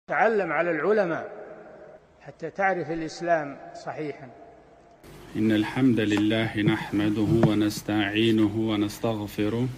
تعلم على العلماء حتى تعرف الإسلام صحيحا. إن الحمد لله نحمده ونستعينه ونستغفره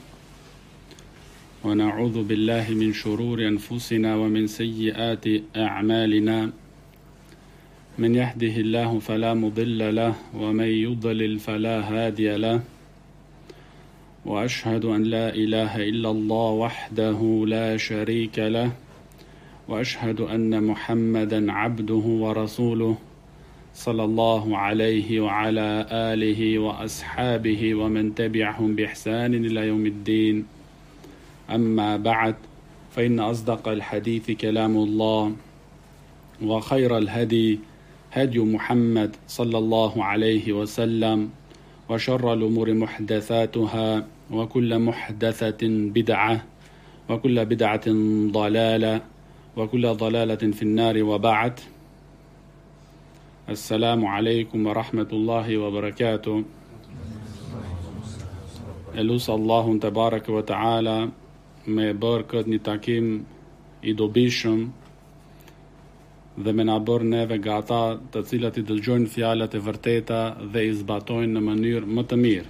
ونعوذ بالله من شرور أنفسنا ومن سيئات أعمالنا. من يهده الله فلا مضل له ومن يضلل فلا هادي له، وأشهد أن لا إله إلا الله وحده لا شريك له، وأشهد أن محمدا عبده ورسوله صلى الله عليه وعلى آله وأصحابه ومن تبعهم بإحسان إلى يوم الدين. أما بعد، فإن أصدق الحديث كلام الله، وخير الهدي هدي محمد صلى الله عليه وسلم، وشر الأمور محدثاتها، وكل محدثة بدعة، وكل بدعة ضلالة، وكل ضلالة في النار. وبعد، السلام عليكم ورحمة الله وبركاته. Elusa Allahun te bareke ve taala me bërë këtë një takim i dobishëm dhe me na bërë neve nga ata të cilat i dëgjojnë fjalët e vërteta dhe i zbatojnë në mënyrë më të mirë.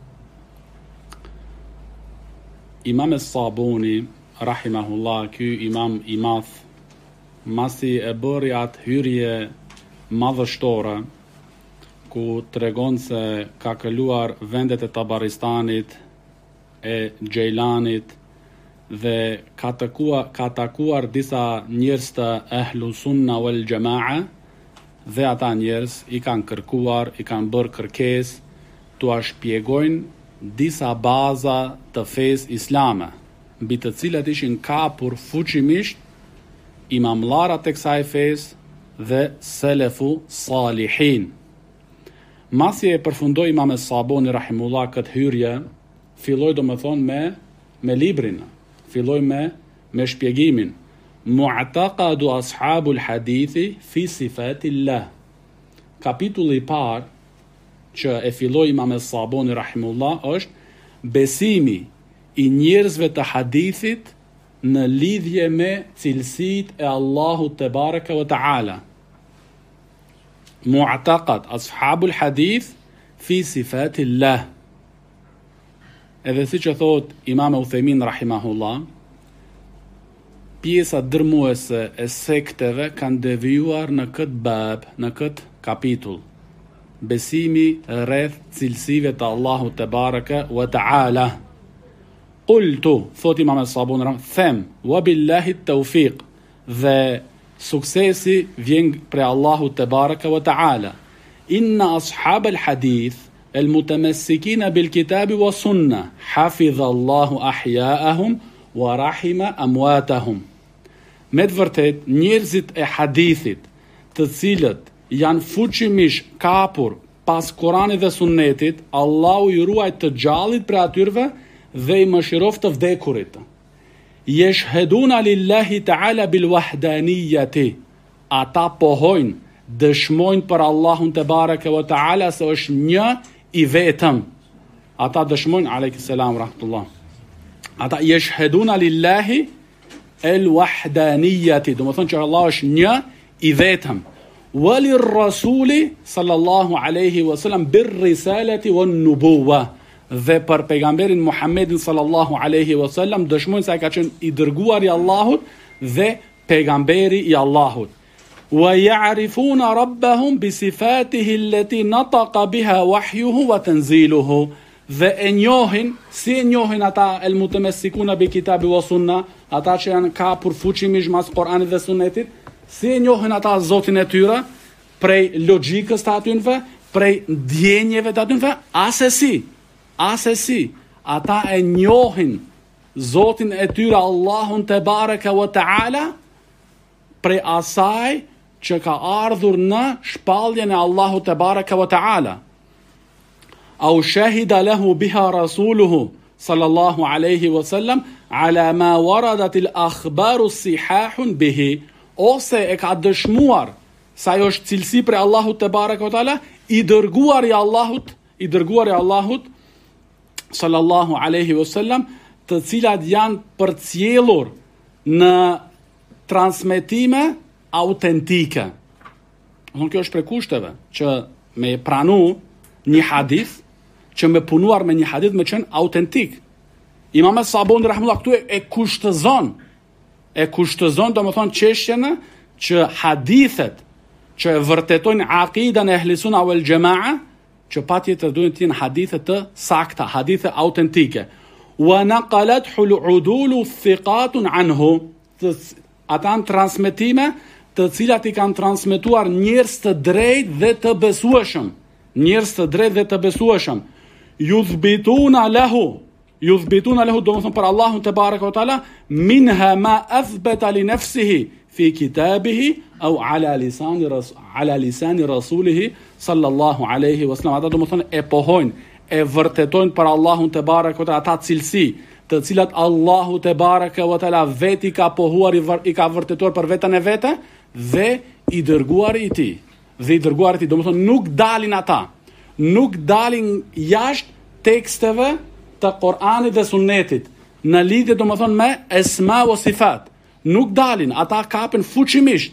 Imam Es-Sabuni rahimahullah, ky imam i madh, masi e bëri atë hyrje madhështore ku tregon se ka kaluar vendet e Tabaristanit, e Gjejlanit, dhe ka takuar disa njerëz të Ahlu Sunna wal Jamaa, dhe ata njerëz i kanë kërkuar, i kanë bërë kërkesë t'ua shpjegojnë disa baza të fesë islame, mbi të cilat ishin kapur fuqimisht imamllarët e kësaj fesë dhe selefu salihin. Masi e përfundoi Imam Es-Sabuni rahimullah këtë hyrje, filloi domethënë me librin, filloi me shpjegimin Mu'taqadu ashabul hadithi fi sifatillah. Kapitulli i parë që e filloi Imam Es-Sabuni rahimullah është besimi i njerëzve të hadithit në lidhje me cilësitë e Allahut te baraka wa taala. Mu'taqad ashabul hadith fi sifatillah. Edhe si që thot Imam Uthaymin rahimahullah, pjesa dërmuese e sekteve kanë devijuar në këtë bab, në këtë kapitull, besimi rreth cilësive të Allahut te baraka wa taala. Qultu, thot Imam Es-Sabuni, them, wa billahi tawfiq, dhe suksesi vjen prej Allahut te baraka wa taala. Inna ashab al-hadith المتمسكين بالكتاب والسنة حفظ الله أحياءهم ورحم أمواتهم. Me të vërtet, njerëzit e hadithit, të cilët janë fuqimisht kapur pas Kuranit dhe Sunnetit, Allahu i ruaj të gjallit për atyre dhe i mëshiroft të vdekurit. Yashhaduna lillahi ta'ala bil wahdaniyati. Ata pohojnë, dëshmojnë për Allahun te baraka wa ta'ala se është një i vetëm. Ata dëshmojnë, alayhis salam rahmatullah. Ata yashhaduna lillahi el wahdaniyati, do të thonë që Allah është një i vetëm. Walir rasuli sallallahu alaihi wasallam bir risalati wan nubuwa. Dhe për pejgamberin Muhammedin sallallahu alaihi wasallam dëshmojnë se ai ka qenë i dërguari i Allahut dhe pejgamberi i Allahut. وَيَعْرِفُونَ رَبَّهُمْ بِصِفَاتِهِ الَّتِي نَطَقَ بِهَا وَحْيُهُ وَتَنْزِيلُهُ. Dhe e njohin, si e njohin ata el mutamessikuna bi kitabi wa sunna, ata që janë kapur fuqimisht mas Kuranit dhe Sunnetit, si e njohin ata Zotin e tyre, prej logjikës të atyre, prej ndjenjeve të atyre, asesi, ata e njohin Zotin e tyre Allahun te baraka wa taala prej asaj që ka ardhur në shpalljen e Allahut te baraka wa taala. Au shahida lahu biha rasuluhu sallallahu alaihi wasallam ala ma waradat al akhbar as-sihah bihi. Ose e ka dëshmuar sa ajo është cilësi për Allahut te baraka wa taala, i dërguari i Allahut sallallahu alaihi wasallam, të cilat janë përcjellur në transmetime autentike. Kjo është prej kushteve që me pranu një hadith, që me punuar me një hadith me qenë autentik. Imam Sabuni rahimahullah këtu e kushtëzon do më thonë çështjen që hadithet që e vërtetojnë aqidan e ehli sunna wal jamaa, që patjetër duhen të jenë hadithe të sakta, hadithe autentike. Wa naqalathu al-udulu thiqatun anhu, ata janë transmetime të cilat i kanë transmetuar njerëz të drejtë dhe të besueshëm. Yuthbituna lahu, do të thonë për Allahun te baraka ve taala, minha ma athbata li nafsihi fi kitabihi au ala lisani rasulih sallallahu alaihi wasallam. Ata do të thonë e pohojnë, e vërtetojnë për Allahun te baraka ve taala ata cilësi të cilat Allahu te baraka ve taala veti ka pohuar, i ka vërtetuar për veten e vete dhe i dërguari i tij. Do të thonë nuk dalin jashtë teksteve të Kur'anit dhe Sunnetit në lidhje do të thonë me esma o sifat. Nuk dalin, ata kapen fuqimisht.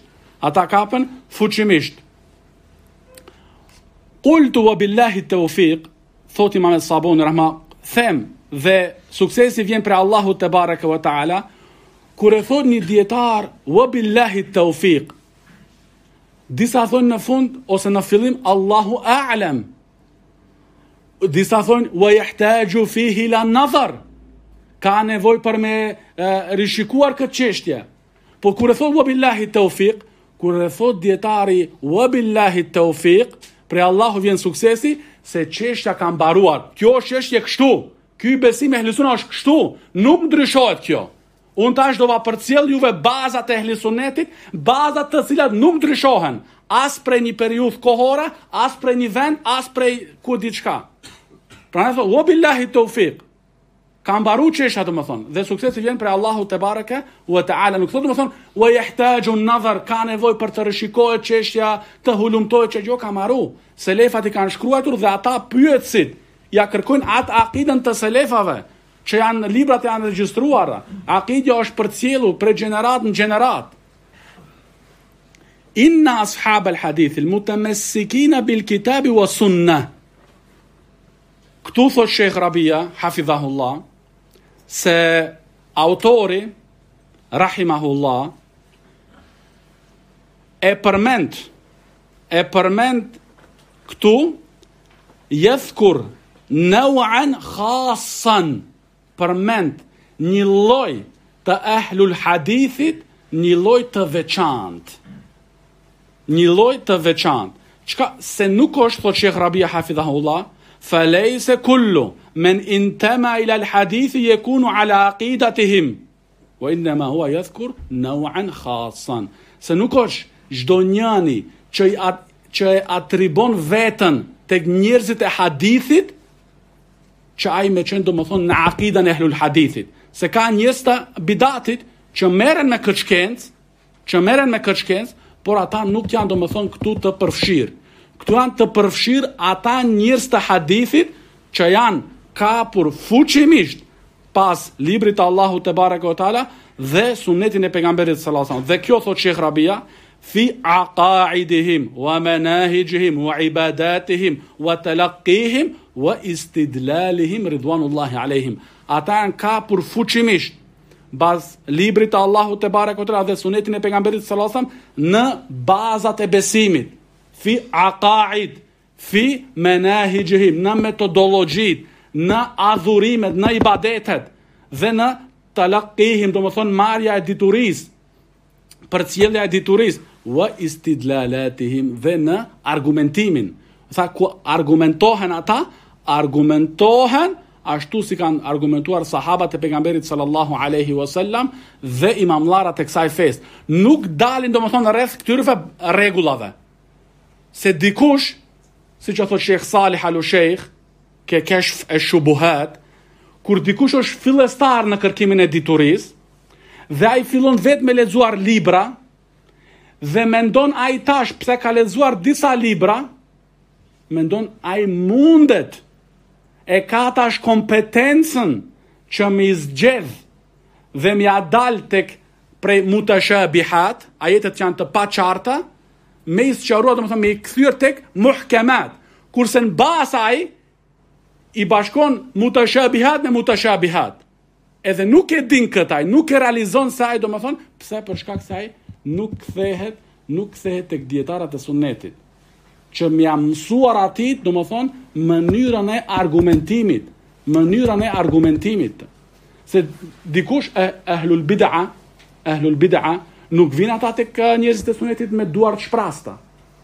Qultu wa billahi tawfiq, thot Imam Sabuni rahma, them dhe suksesi vjen prej Allahut te baraka wa taala, kur e thot një dietar wa billahi tawfiq, disa thonë në fund ose në fillim Allahu a'lam, disa thonë wa yahtaju fihi la nazar, ka nevojë për me rishikuar këtë çështje. Po kur e thot wa billahi tawfiq, kur e thot dietari wa billahi tawfiq, për Allahu vjen suksesi, se çështja ka mbaruar. Kjo është çështje kështu. Ky besim e ehli sunna është kështu, nuk ndryshohet kjo. Unë tash do va përcjell juve bazat e ehli sunnetit, bazat të cilat nuk ndryshohen, as prej një periudhë kohore, as prej një vend, as prej ku diçka. Pra ne thot wa billahi tawfiq. Ka mbaru çështja domethënë, dhe suksesi vjen prej Allahut te baraka wa taala. Nuk thot domethënë wa yahtaju an-nazar, ka nevojë për të rishikohet çështja, të hulumtohet që ka mbaru. Selefat i kanë shkruar dhe ata pyetësit ja kërkojnë atë akidën të selefave, që janë librat e janë regjistruara. Akidja është përcjellur prej gjenerat në gjenerat. Inna ashab al-hadith al-mutamassikina bil kitabi wa sunnah. Këtu thot Sheikh Rabia, hafidhahullah, se autori, rahimahullah, e përmend këtu, yadhkur naw'an khassan, përmend një lloj të ahlul hadithit, një lloj të veçantë. Çka se nuk është, thot Sheikh Rabia hafidhahullah, فليس كل من انتمى إلى الحديث يكون على عقيدتهم وإنما هو يذكر نوعا خاصا. Se nuk është çdo njeri që e atribon veten tek njerëzit e hadithit, që ai me qenë domethënë në akidan e ehlul hadithit. Se ka njerëz të bidatit që merren me këtë shkencë, por ata nuk janë domethënë këtu të përfshirë. Këtu janë të përfshirë ata njerëz të hadithit që janë kapur fuqimisht pas librit të Allahut te baraka ve taala dhe sunetin e pejgamberit sallallahu alaihi wasallam. Dhe kjo thot Sheikh Rabia, fi aqaidihim wa manahijihim wa ibadatihim wa talaqqihim wa istidlalihim ridwanullahi alaihim. Ata janë kapur fuqimisht baz librit të Allahut te baraka ve taala dhe sunetin e pejgamberit sallallahu alaihi wasallam në bazat e besimit. Fi aqaid, fi manahijihim, në metodologjit, në adhurimet, në ibadetet, dhe në talaqqihim, do më thonë marja e dituris, përcjellja e dituris, wa istidlalatihim, dhe në argumentimin. Tha, ku argumentohen ata, argumentohen ashtu si kanë argumentuar sahabat e pejgamberit sallallahu alaihi wasallam dhe imamllarat e kësaj fest. Nuk dalin, do më thonë, rreth këtyre rregullave. Se dikush, si që thot Sheikh Salih al-Sheikh, ke keshf e shubuhat, kur dikush është fillestar në kërkimin e dituris, dhe ai fillon vetë me lexuar libra, dhe mendon ai tash pse ka lexuar disa libra, mendon ai mundet, e ka tash kompetencën që mi zgjedh dhe mi adal tek prej mutashabihat, ajetet që janë të paqarta, me i sqaruar, domethënë me i kthyer tek muhkamat. Kurse në bazë asaj i bashkon mutashabihat me mutashabihat. Edhe nuk e din këtaj, nuk e realizon se ai, domethënë, pse për shkak se ai nuk kthehet tek dietarët e sunnetit, që më jam mësuar aty, domethënë, mënyrën e argumentimit. Se dikush ahlul bid'a nuk vin ata tek njerëzit e sunetit me duar të shprasta.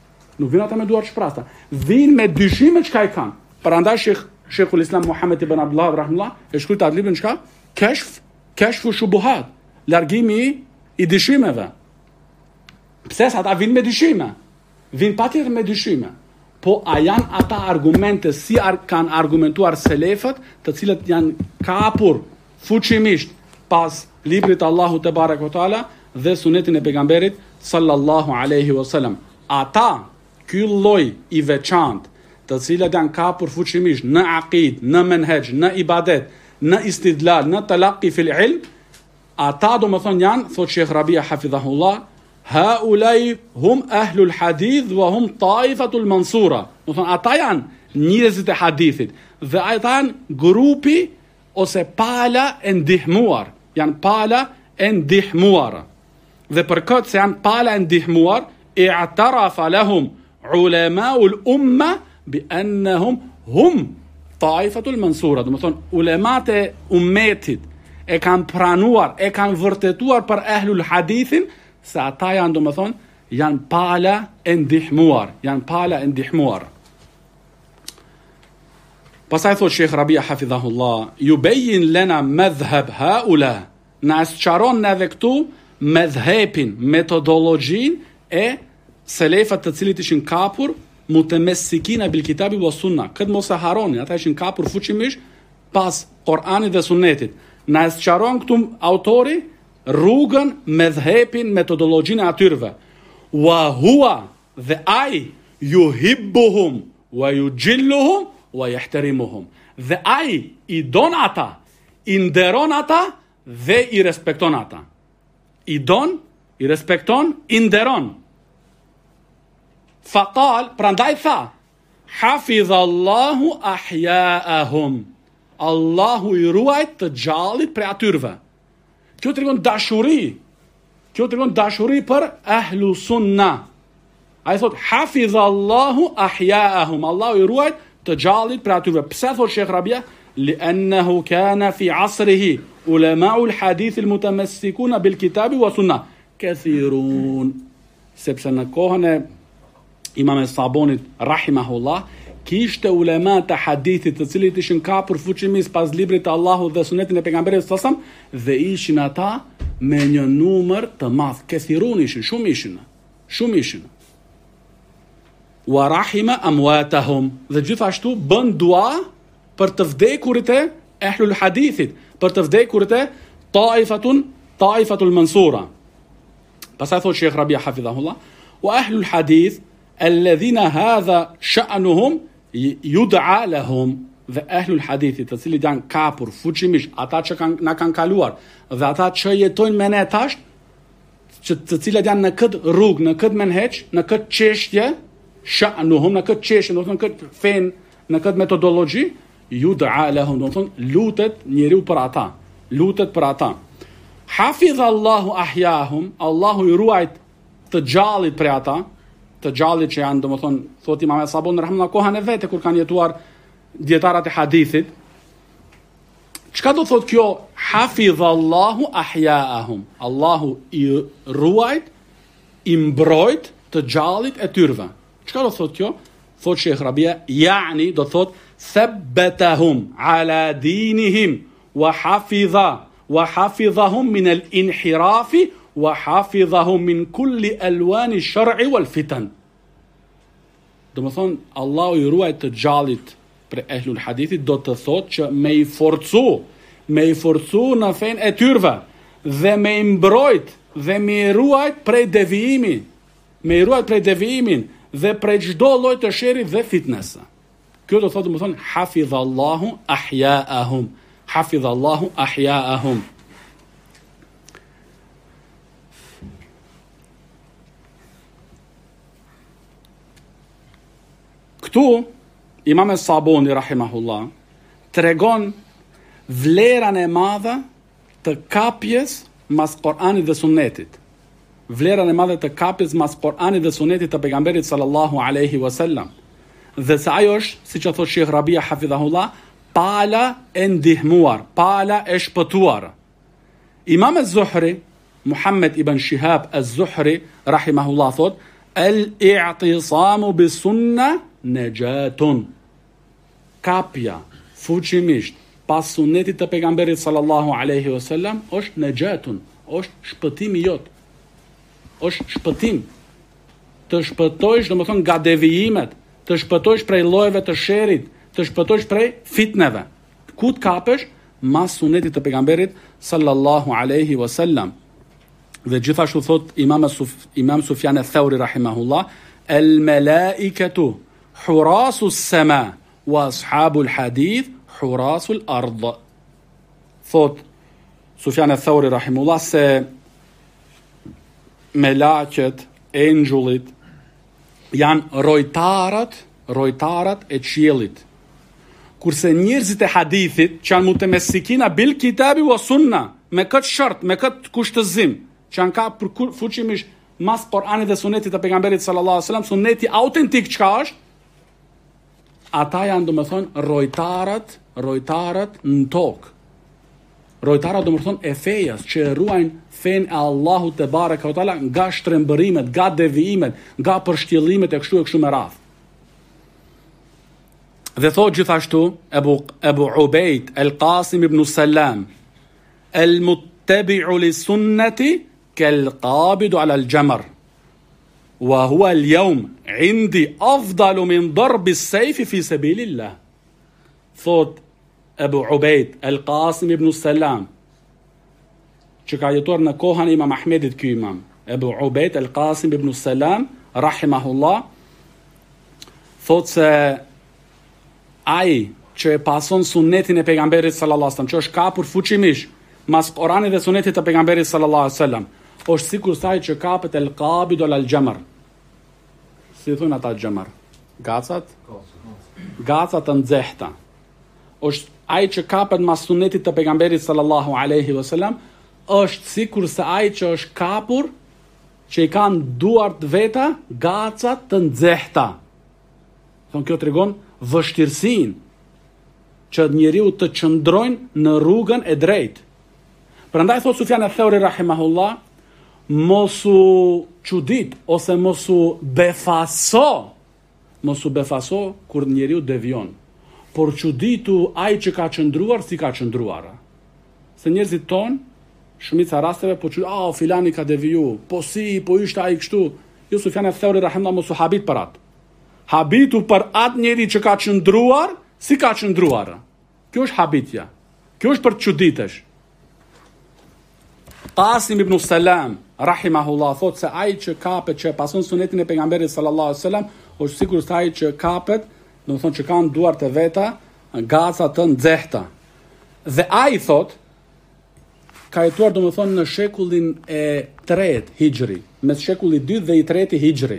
Vin me dyshime çka i kanë. Prandaj Sheikhul Islam Muhammad ibn Abdullah rahimullah e shkruajt atë librin çka? Kashfu shubuhat, largimi i dyshimeve. Pse sa ata vin me dyshime? Vin patjetër me dyshime. Po a janë ata argumente si kanë argumentuar selefët, të cilët janë kapur fuqimisht pas librit Allahu te barekuhu teala dhe sunetin e pejgamberit sallallahu alaihi wasallam. Ata, ky lloj i veçantë, të cilët janë kapur fuqimisht në aqid, në menhej, në ibadet, në istidlal, në talaqi fil ilm, ata domethënë janë, thot Sheikh Rabia hafidhahullah, haulai hum ahlul hadith wa hum taifatul mansura. Domethënë ata janë njerëzit e hadithit dhe ata janë grupi ose pala e ndihmuar. Dhe për këtë se janë pala e ndihmuar, i'tarafa lahum ulamaul umma bi annahum hum taifatul mansura. Domethënë ulemat e ummetit e kanë pranuar, e kanë vërtetuar për ahlul hadithin se ata janë, domethënë, janë pala e ndihmuar. Pastaj thot Sheikh Rabia hafidhahullah, yubayyin lana madhhab haula, na sqaron neve këtu madhhabin, metodologjin e selefat të cilët ishin kapur mutamessikina bil kitabi wa sunna. Këtë mos e harroni, ata ishin kapur fuqimisht pas Kur'anit dhe Sunnetit. Na sqaron këtu autori rrugën, madhhabin, metodologjin e atyrve. Wa huwa, dhe ai yuhibbuhum wa yujilluhum wa yahtarimuhum. Dhe ai i don ata, i nderon ata dhe i respekton ata. I don, i respekton, i nderon. Faqal, prandaj tha, hafidhallahu ahyaahum. Allahu i ruajt të gjallit për atyrve. Kjo tregon dashuri për ahlu sunna. Ai thot hafidhallahu ahyaahum. Allahu i ruajt të gjallit për atyrve. Pse thot Sheikh Rabia? Li'annahu kana fi asrihi ulama'ul hadith almutamassikuna bil kitabi wa sunna kathirun. Sepse në kohën e Imam Sabonit rahimahullah kishte ulema të hadithit të cilët ishin kapur fuqimisht pas librit të Allahut dhe sunetin e pejgamberit sallallahu alaihi wasallam dhe ishin ata me një numër të madh. Kathirun ishin, shumë ishin. Wa rahima amwatahum, dhe gjithashtu bën dua për të vdekurit e ahlul hadithit, për të vdekurit e taifatul mansura. Pastaj thot Sheikh Rabia hafidhahullah, wa ahlul hadith alladhina hadha sha'nuhum yud'a lahum, dhe ahlul hadithit të cilët janë kapur fuqimisht, ata që na kanë kaluar dhe ata që jetojnë me ne tash, të cilët janë në këtë rrugë, në këtë menheq, në këtë çështje, sha'nuhum, në këtë çështje, do të thonë këtë fen, në këtë metodologji, yud'a lahum, do të thonë lutet njeriu për ata. Hafidhallahu ahyahum, Allahu i ruajt të gjallit për ata, të gjallit që janë, domethënë, thot Imam Sabon rahimahullah, kohën e vete kur kanë jetuar dietarët e hadithit. Çka do thot kjo hafidhallahu ahyaahum? Allahu i ruajt, i mbrojt të gjallit e tyrve. Çka do thot kjo? Thot Sheikh Rabia, yani do thot thabbatahum ala dinihim wa hafidhahum min al-inhirafi wa hafidhahum min kulli alwani ash-shar'i wal fitan. Do të thon Allahu i ruaj të gjallit për ehlul hadithit, do të thot që me i forcu në fen e tyrve dhe me i mbrojt dhe me i ruajt prej devijimin dhe prej çdo lloj të sherrit dhe fitnesa. Kjo do thot, do të thon hafidhallahu ahyaahum. Këtu, Imam Sabuni, rahimahullah, tregon vleran e madhe të kapjes mas Kur'anit dhe Sunnetit. Vleran e madhe të kapjes mas Kur'anit dhe Sunnetit të pejgamberit sallallahu alaihi wasallam. Dhe se ajo është, siç e thot Sheikh Rabia hafidhahullah, pala e ndihmuar, pala e shpëtuar. Imam az-Zuhri, Muhammad ibn Shihab az-Zuhri, rahimahullah, thot, al-i'tisamu bi sunna najatun. Kapja fuqimisht pas sunnetit të pejgamberit sallallahu alaihi wasallam është najatun, është shpëtimi jot. Është shpëtim. Të shpëtojsh, domethënë, nga devijimet, të shpëtojsh prej llojeve të sherrit, të shpëtojsh prej fitneve. Ku të kapesh? Mas sunetit të pejgamberit sallallahu alaihi wasallam. Dhe gjithashtu thot Imam Sufjan al-Thawri rahimahullah, al-malaikatu hurasu as-sama wa ashabu al-hadith hurasu al-ard. Thot Sufjan al-Thawri rahimahullah se melaqet, engjullit janë rojtarët e qiellit. Kurse njerëzit e hadithit që janë mutemesikina bil kitabi wa sunna, me këtë shart, me këtë kushtëzim, që janë ka për fuqimisht mas Kur'anit dhe Sunetit të pejgamberit sallallahu alaihi wasallam, Suneti autentik çka është, ata janë domethënë rojtarët në tokë. Rojtarët domethënë e fejas që ruajnë fen e Allahut te bareka ve taala nga shtrembërimet, nga devijimet, nga përshtjellimet e kështu me radhë. Dhe thot gjithashtu Ebu Ubejd al-Qasim ibn Salam, al-muttabi'u li sunnati kal-qabidu ala al-jamr, wa huwa al-yawm indi afdalu min darbi as-sayfi fi sabilillah. Thot Ebu Ubejd al-Qasim ibn Salam, që ka jetuar në kohën e Imam Ahmedit, ky imam, Ebu Ubejd al-Qasim ibn Salam, rahimahullah, thot se ai që e pason sunnetin e pejgamberit sallallahu alaihi wasallam, që është kapur fuqimisht mas Kuranit dhe sunetit të pejgamberit sallallahu alaihi wasallam, është sikur sa ai që kapet el-qabid ol al-jamr. Si thonë ata jamr? Gacat të nxehta. Është ai që kapet mas sunetit të pejgamberit sallallahu alaihi wasallam, është sikur sa ai që është kapur, që i kanë duart veta gacat të nxehta. Thonë, kjo tregon vështirësinë që njeriu të qëndrojnë në rrugën e drejtë. Prandaj thot Sufjan al-Thawri rahimahullah, mos u çudit ose mos u befaso kur njeriu devion. Por çuditu ai që ka qëndruar si ka qëndruar. Se njerëzit ton, shumica rasteve po filani ka deviju, po ishte ai kështu. Jo, Sufjan al-Thawri rahimahullah mos u habit për atë. Habitu për atë njeri që ka qëndruar, si ka qëndruar. Kjo është habitja. Kjo është për të çuditesh. Qasim ibn Salam, rahimahullah, thot se ai që kapet, që pason sunetin e pejgamberit sallallahu alaihi wasallam, është sikur se ai që kapet, do të thonë që kanë duart e veta, gaca të nxehta. Dhe ai thot, ka jetuar do të thonë në shekullin e 3 hijri, mes shekullit 2 dhe i 3 hijri.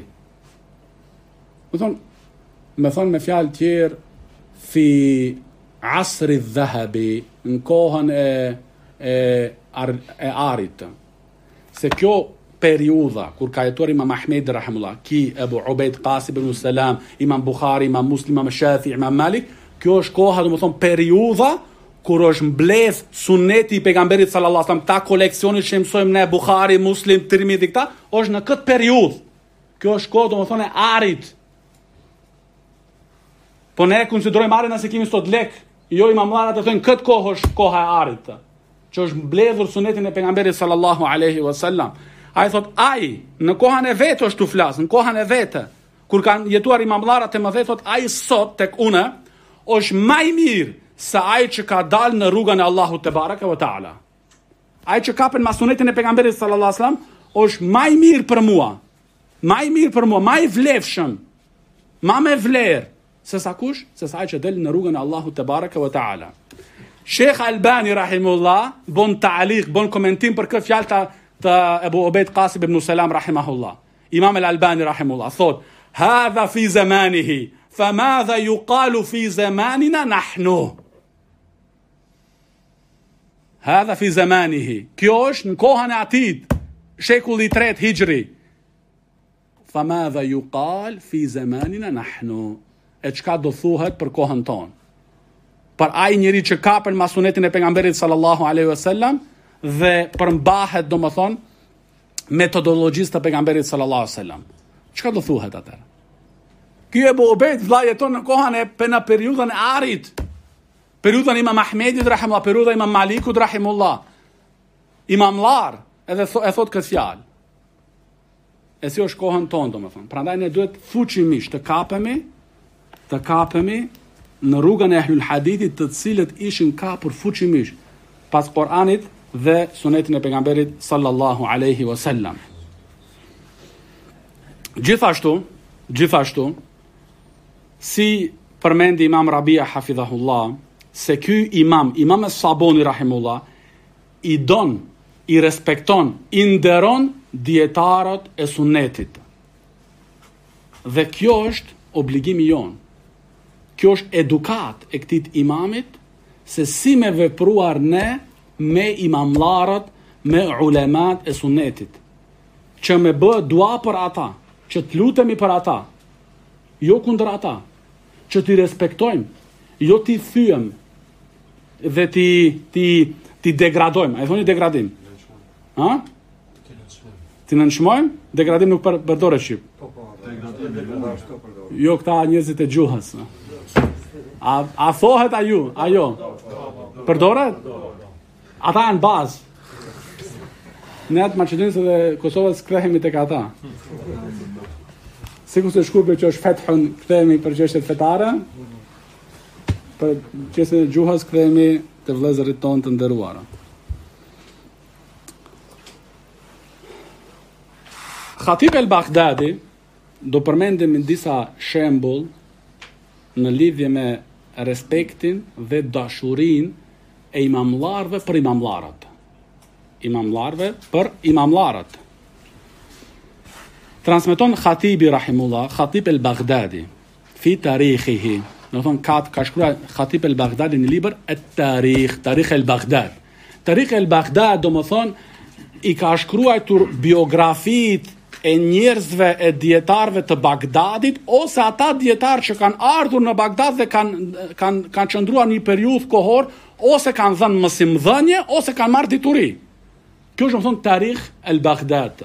Me thonë me fjalë tjerë, fi asri dhahabi, në kohën e arit. Se kjo periudha, kur ka jetuar Imam Ahmed rahimullah, ki Ebu Ubejd Qasim ibn Salam, Imam Bukhari, Imam Muslim, Imam Shafi, Imam Malik, kjo është koha, do të thonë, periudha kur është mbledh suneti i pejgamberit sallallahu alaihi wasallam, ta koleksioni që mësojmë ne, Bukhari, Muslim, Tirmidhi, këta, është në këtë periudhë. Kjo është kohë, do të thonë, e arit. Po ne konsiderojmë arin se kemi sot lek, jo imamlarët e thonë këtë kohë është koha e arit, që është mbledhur sunetin e pejgamberit sallallahu alaihi wasallam. Ai thot, në kohën e vetë është tu flas, në kohën e vetë, kur kanë jetuar imamlarët e mëdhenj, thot ai sot tek unë është më i mirë se ai që ka dalë në rrugën e Allahut te baraka ve taala. Ai që kapën me sunetin e pejgamberit sallallahu alaihi wasallam është më i mirë për mua. Më i vlefshëm. Më me vlerë. Se sa kush? Se sa ai që del në rrugën e Allahut te baraka ve taala. Sheikh Albani rahimullah bon ta'liq, bon komentim për këtë fjalë të Ebu Ubejd Qasim ibn Salam rahimahullah. Imam al-Albani rahimullah thot: "Hadha fi zamanihi, فماذا يقال في زماننا نحن. هذا في زمانه. Kjo është në kohën e atit, shekulli 3 hijri. فماذا يقال في زماننا نحن. E çka do thuhet për kohën tonë? Për ai njeri që kapën masunetin e pejgamberit sallallahu alaihi wasallam dhe përmbahet domethën metodologjisë të pejgamberit sallallahu alaihi wasallam. Çka do thuhet atëherë? Ky Ebu Ubejd vllai jeton në kohën e periudhën e Arit. Periudhën e Imam Ahmedit rahimullah, periudha e Imam Malikut rahimullah. Imam Lar edhe e thot këtë fjalë. E si është kohën tonë domethën. Prandaj ne duhet fuqimisht të kapemi në rrugën e Ahlul Hadithit, të cilët ishin kapur fuqimisht pas Kur'anit dhe sunetin e pejgamberit sallallahu alaihi wasallam. Gjithashtu, si përmendi Imam Rabia hafidhahullah, se ky imam Saboni rahimullah, i don, i respekton, i nderon dietarët e sunetit. Dhe kjo është obligimi jon. Kjo është edukat e këtij imamit se si me vepruar ne me imamlarët, me ulemat e sunetit. Që me bë dua për ata, që të lutemi për ata, jo kundër ata, që t'i respektojmë, jo t'i thyem dhe ti degradojmë. A i thoni degradim? Ha? Ti nënshmojmë? Degradim nuk përdore shqip. Jo këta njerëzit e gjuhës. A thohet ajo? Përdoret? Ata janë bazë. Ne atë Maqedonisë dhe Kosovës kthehemi tek ata. Sikur se shkurbe që është fethun, kthehemi për çështjet fetare. Për çështjet e gjuhës kthehemi te vëllezërit tonë të nderuara. Khatib el-Baghdadi do përmendim disa shembull në lidhje me respektin dhe dashurinë e imamlarëve për imamlarët. Transmeton Khatibi rahimullah, Khatib el-Baghdadi, fi tarikhihi. Do thon ka shkruar Khatib el-Baghdadi në libër Tarikh el-Baghdad. Tarikh el-Baghdad do më thon i ka shkruar biografitë e njerëzve e dietarëve të Bagdadit ose ata dietarë që kanë ardhur në Bagdad dhe kanë qëndruar një periudhë kohor ose kanë dhënë mësimdhënie ose kanë marrë dituri. Kjo është më thonë Tarikh el-Baghdad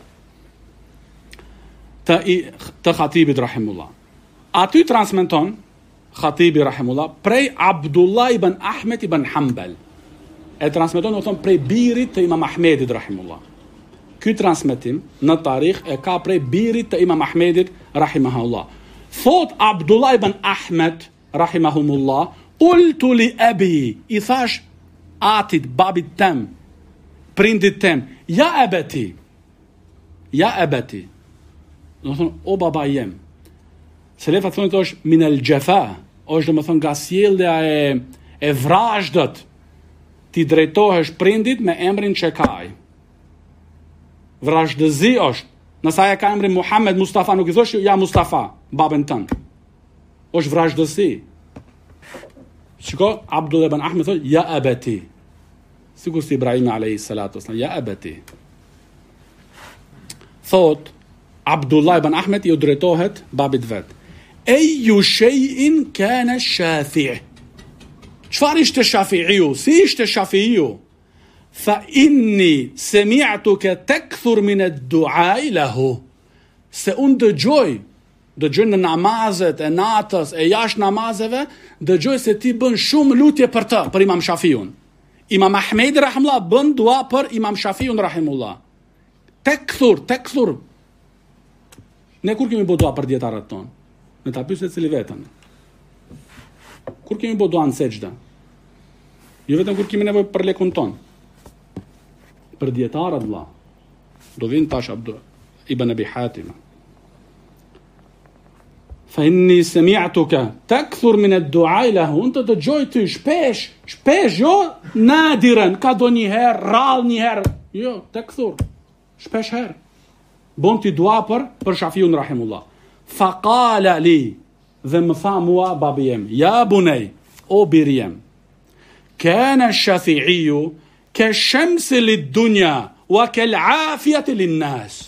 të Khatibit rahimullah. Aty transmeton Khatibi rahimullah prej Abdullah ibn Ahmed ibn Hanbal. E transmeton më thonë prej birit të Imam Ahmedit rahimullah. Ky transmetim në Tarikh e ka prej birit të Imam Ahmedit rahimahullah. Thot Abdullah ibn Ahmed rahimahumullah, qultu li abi, i thash atit babit tem, prindit tem, ja ebeti. Do thonë o baba jem. Selefat thonë të është min el gjefa, është do më thonë nga sjellja e vrashdët, ti drejtohesh prindit me emrin që kaj. Vrashdëzi është, nësa e ka emrin Muhammed Mustafa, nuk i thosh ja Mustafa, babën tënë. është vrashdësi. Shiko, Abdullah ibn Ahmed thotë, ja abeti. Sikur si Ibrahim a.s. ja abeti. Thot, Abdullah ibn Ahmed ju drejtohet babit vet. Eju shejin kana Shafi'i. Çfarë ishte Shafi'iu? Si ishte Shafi'iu? Fa inni semi'tuka takthur min ad-du'a lahu. Se unë dëgjoj në namazet e natës e jashtë namazeve, dëgjoj se ti bën shumë lutje për të, për Imam Shafiun. Imam Ahmed rahimullah bën dua për Imam Shafiun rahimullah. Tekthur. Ne kur kemi bë dua për dietarët tonë? Me ta pyetë cili vetëm. Kur kemi bë dua në sejdë? Jo vetëm kur kemi nevojë për lekun ton. Për dietarët vëlla. Do vin tash Ibn Abi Hatim. Fa inni sami'tuka takthur min ad-du'a lahu. Unë të dëgjoj ty shpesh, jo nadiran, ka do një herë, rall një herë. Jo, takthur. Shpesh herë. Bon ti dua për Shafiun rahimullah. Fa qala li. dhe më tha mua babi jem, ja bunej, o biri jem, kana Shafi'iu ka shamsi lid-dunya wa kal afiyati lin-nas.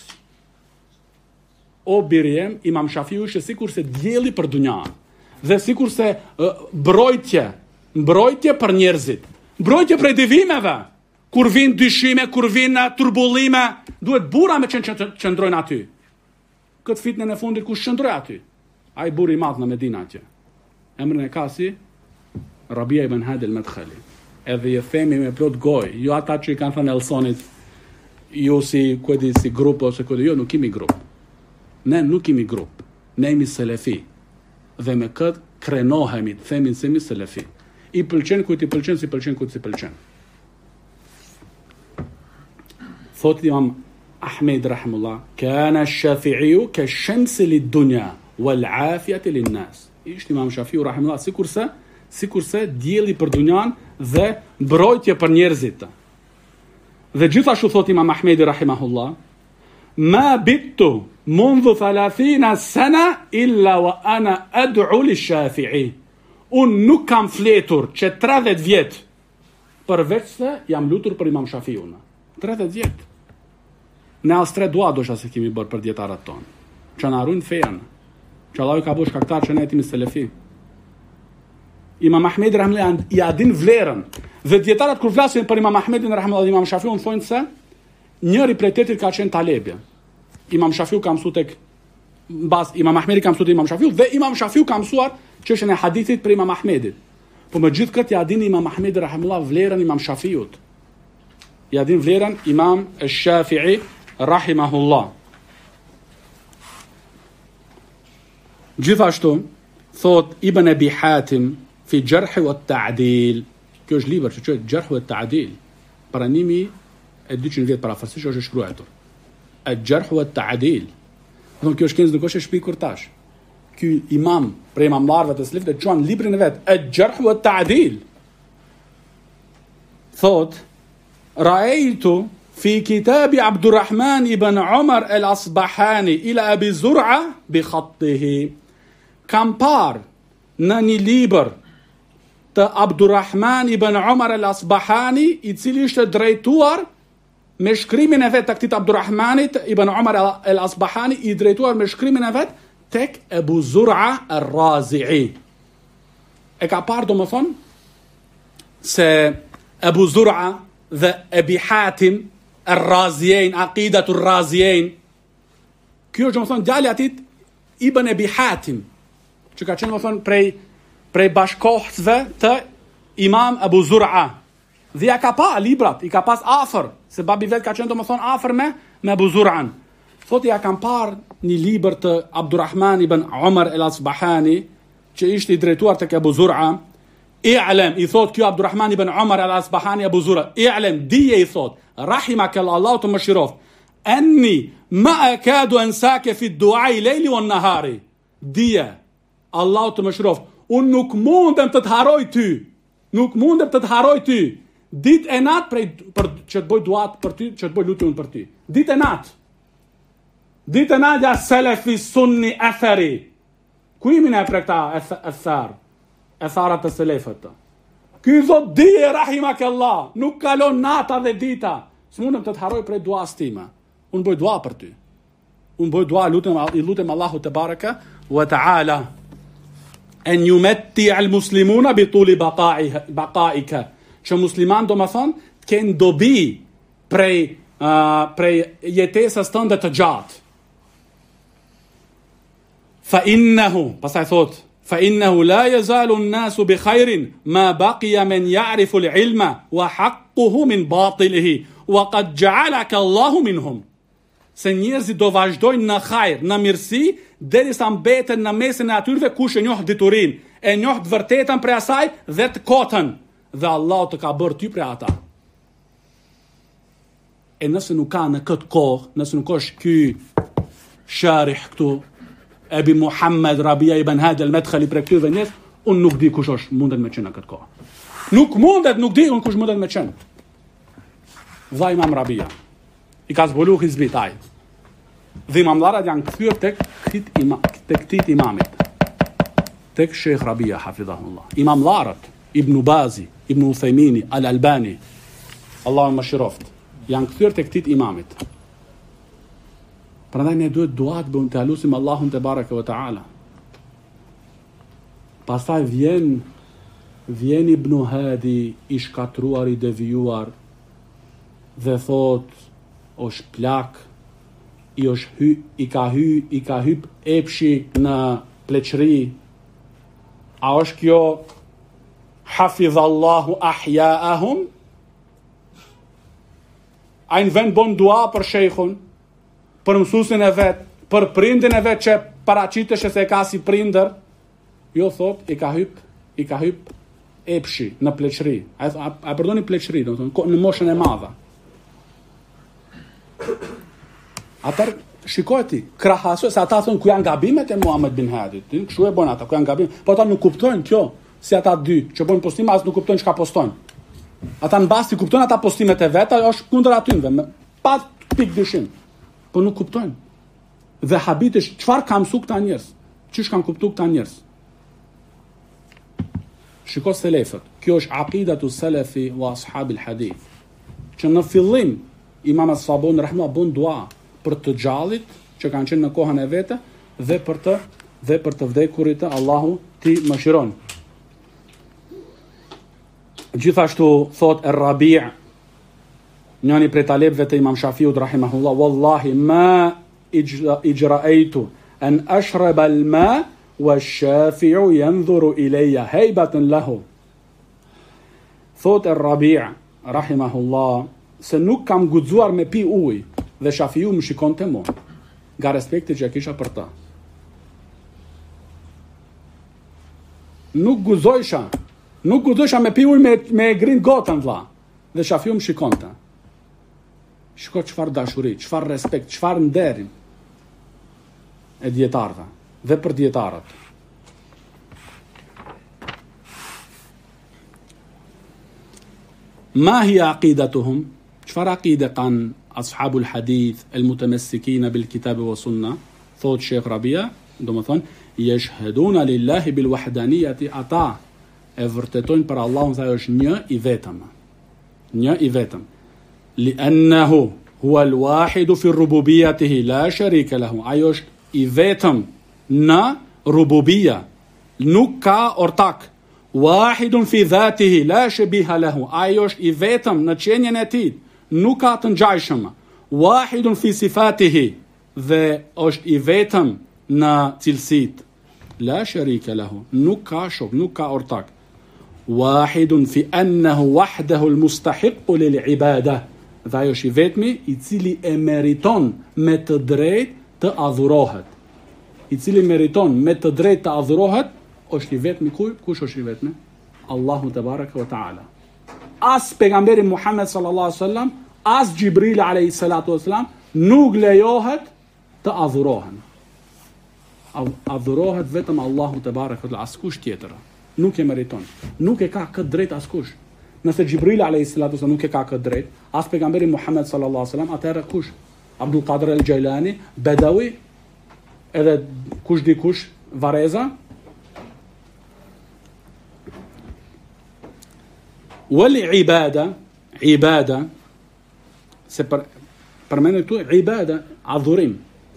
O biri jem, Imam Shafiu është sikurse dielli për dunjan, dhe sikurse mbrojtje për njerëzit, mbrojtje prej devimeve. Kur vin dyshime, kur vin turbullime, duhet burra me qëndrojnë aty. Këtë fitnën e fundit kush qëndroj aty? Ai burri i madh në Medinë atje. Emrin e ka si Rabia ibn Hadi al-Madkhali. Edhe je themi me plot gojë, jo ata që i kanë thënë Elsonit, ju si grup ose jo, nuk kemi grup. Ne nuk kemi grup. Ne jemi selefi. Dhe me këtë krenohemi, themi se jemi selefi. I pëlqen kujt i pëlqen, si pëlqen kujt si pëlqen. Thot Imam Ahmed rahimullah, kana Shafi'iu ka shamsi lid-dunya wal afiyati lin-nas. Ishte Imam Shafiu rahimullah sikurse dielli për dunjan dhe mbrojtje për njerëzit. Dhe gjithashtu thot Imam Ahmed rahimahullah, ma bittu منذ 30 سنة إلا وأنا أدعو للشافعي. Unë nuk kam fletur që 30 vjet përveç se jam lutur për Imam Shafiun. 30 vjet. Ne as 3 dua dosha se kemi bërë për dietarët tonë. Që na ruajnë fejan. Që Allahu ka bësh kaktar që ne jemi selefi. Imam Ahmed rahimahullah ja din vlerën. Dhe dietarët kur flasin për Imam Ahmedin rahimahullah dhe Imam Shafiun thonë se njëri prej tjetrit ka qenë talebja. Imam Shafiu ka mësuar tek mbas Imam Ahmedi ka mësuar Imam Shafiu dhe Imam Shafiu ka mësuar çështën e hadithit për Imam Ahmedit. Po me gjithë këtë ja din Imam Ahmedi rahimahullah vlerën Imam Shafiut. Ja din vlerën Imam Shafi'i rahimahullah. Gjithashtu thot Ibn Abi Hatim fi Jarh wa Ta'dil. Kjo është libër që quhet Jarh wa Ta'dil. Pranimi e 200 vjet para farsisht është shkruar. Al-Jarh wa Ta'dil. Don kjo shkencë nuk është e shpikur tash. Ky imam prej imamlarëve të selefëve çon librin e vet Al-Jarh wa Ta'dil. Thot ra'aytu fi kitab Abdurrahman ibn Umar al-Asbahani ila Abi Zur'a bi khattihi. Kam par në një libër të Abdurrahman ibn Umar al-Asbahani i cili ishte drejtuar me shkrimin e vet të këtij Abdurrahmanit ibn Umar al-Asbahani i drejtuar me shkrimin e vet tek Abu Zur'a ar-Razi'i. E ka parë domethën se Abu Zur'a dhe Abi Hatim ar-Razi'in, aqidatu ar-Razi'in. Ky është domethën djali i atit Ibn Abi Hatim, që ka qenë domethën prej bashkohësve të Imam Abu Zur'a. Dhe ja ka pa librat, i ka pas afër, se babi vet ka qenë domethën afër me Abu Zur'an. Thotë ja kam parë një libër të Abdurrahman ibn Umar al-Asbahani, që ishte i drejtuar tek Abu Zur'a. I'lam, i thot kjo Abdurrahman ibn Umar al-Asbahani Abu Zur'a, i'lam, dije i thot, rahimakallah, Allahu të mëshiroft, anni ma akadu ansaka fi ad-du'a al-layli wan-nahari. Dije, Allahu të mëshiroft, unë nuk mundem të të haroj ty. Nuk mundem të të haroj ty. Ditë e natë për që të bëj duat për ty, që të bëj lutje unë për ty. Ditë e natë. Ditë e natë ja selefi sunni athari. Ku jemi ne për këta atharat të selefët? Ky thot dije rahimakallah, nuk kalon nata dhe dita. S'mundem të të haroj prej duas time. Unë bëj dua për ty. Unë bëj dua, lutem Allahu te baraka wa ta'ala en yumetti al-muslimuna bi tuli baqaika. Që musliman do më thonë të kenë dobi prej jetesës tënde të gjatë. Fa innehu, pasaj thot, fa innehu la yazalu an-nasu bi khairin ma baqiya man ya'rifu al-ilma wa haqquhu min batilihi wa qad ja'alaka Allahu minhum. Se njerëzit do vazhdojnë në hajër, në mirësi, derisa mbeten në mesin e atyre kush e njoh diturin, e njoh të vërtetën prej asaj dhe të kotën. Dhe Allah të ka bërë ty prej ata. E nëse nuk ka në këtë kohë, nëse nuk është ky sharih këtu, Ebi Muhammed Rabia ibn Hadi al-Madkhali për këtyre njerëz, unë nuk di kush është mundet me qenë në këtë kohë. Nuk di unë kush mundet me qenë. Dha Imam Rabia. I ka zbulu hizbit ai. Dhe imamlarët janë kthyer tek këtij imamit. tek Sheikh Rabia hafidhahullah, Imam Larat, Ibn Bazi, Ibn Uthaymini, Al-Albani, Allahu më shiroft, janë kthyer tek këtij imamit. Prandaj ne duhet duat bëjmë të lutim Allahun te baraka ve taala. Pastaj vjen Ibn Hadi i shkatruar, i devijuar dhe thot është plak, i ka hyp epshi në pleqëri. A është kjo hafidhallahu ahyaahum? A në vend bon dua për shejkhun, për mësuesin e vet, për prindin e vet që paraqitesh se ka si prindër? Jo, thot, i ka hyp epshi në pleqëri. A përdoni pleqëri, do të thonë, në moshën e madhe. Atër, shikoj ti, krahasoj, se ata thonë ku janë gabimet e Muhammed bin Hadit. Kështu e bën ata, ku janë gabimet. Po ata nuk kuptojnë kjo, si ata dy, që bojnë postime, as nuk kuptojnë çka postojnë. Ata në basti kuptojnë ata postimet e veta, është kundër atynve, pa pik dyshim. Po nuk kuptojnë. Dhe habitesh, çfarë kanë mësuar këta njerëz? Çish kanë kuptuar këta njerëz? Shiko selefët, kjo është aqidatu salafi wa ashabil hadith. Që në fillim Imam As-Sabuni rahimahullah bën dua për të gjallit që kanë qenë në kohën e vete dhe për të vdekurit, Allahu ti mëshiron. Gjithashtu thot Ar-Rabi', njëri prej talebëve të Imam Shafiut rahimahullah, wallahi ma ijra'aytu an ashraba al-ma wa ash-Shafi'u yanzuru ilayya haybatan lahu. Thot Ar-Rabi' rahimahullah, se nuk kam guxuar me pi ujë dhe Shafiu më shikonte mua nga respekti që kisha për ta. Nuk guxojsha me pi ujë me grind gotën vlla, dhe Shafiu më shikonte. Shiko çfarë dashuri, çfarë respekt, çfarë nderin e dietarëve dhe për dietarët. Ma hi aqidatuhum? Çfarë aqide kanë ashabul hadith al-mutamassikina bil kitab wa sunna? Thot Sheikh Rabia, do të thonë, yashhaduna lillahi bil wahdaniyati, ata e vërtetojnë për Allahun se ai është një i vetëm. Një i vetëm. Li'annahu huwa al-wahid fi rububiyyatihi la sharika lahu. Ai është i vetëm në rububia, nuk ka ortak. Wahidun fi dhatihi la shabiha lahu. Ai është i vetëm në qenjen e tij, nuk ka të ngjajshëm. Wahidun fi sifatihi, dhe është i vetëm në cilësitë. La sharika lahu, nuk ka shok, nuk ka ortak. Wahidun fi annahu wahdahu al-mustahiq lil ibada. Dhe ai është i vetmi i cili e meriton me të drejtë të adhurohet. I cili meriton me të drejtë të adhurohet, është i vetmi kush është i vetmi? Allahu te baraka wa taala. As pejgamberi Muhammed sallallahu alaihi wasallam, as Jibril alayhi salatu wasalam nuk lejohet të adhurohen. Adhurohet vetëm Allahu te baraka wa taala, askush tjetër. Nuk e meriton. Nuk e ka këtë drejt askush. Nëse Jibril alayhi salatu wasalam nuk e ka këtë drejt, as pejgamberi Muhammed sallallahu alaihi wasallam, atëherë kush? Abdul Qadir al-Jailani, Badawi, edhe kush dikush, Vareza. Wal ibada, se përmendë këtu ibada, adhurim.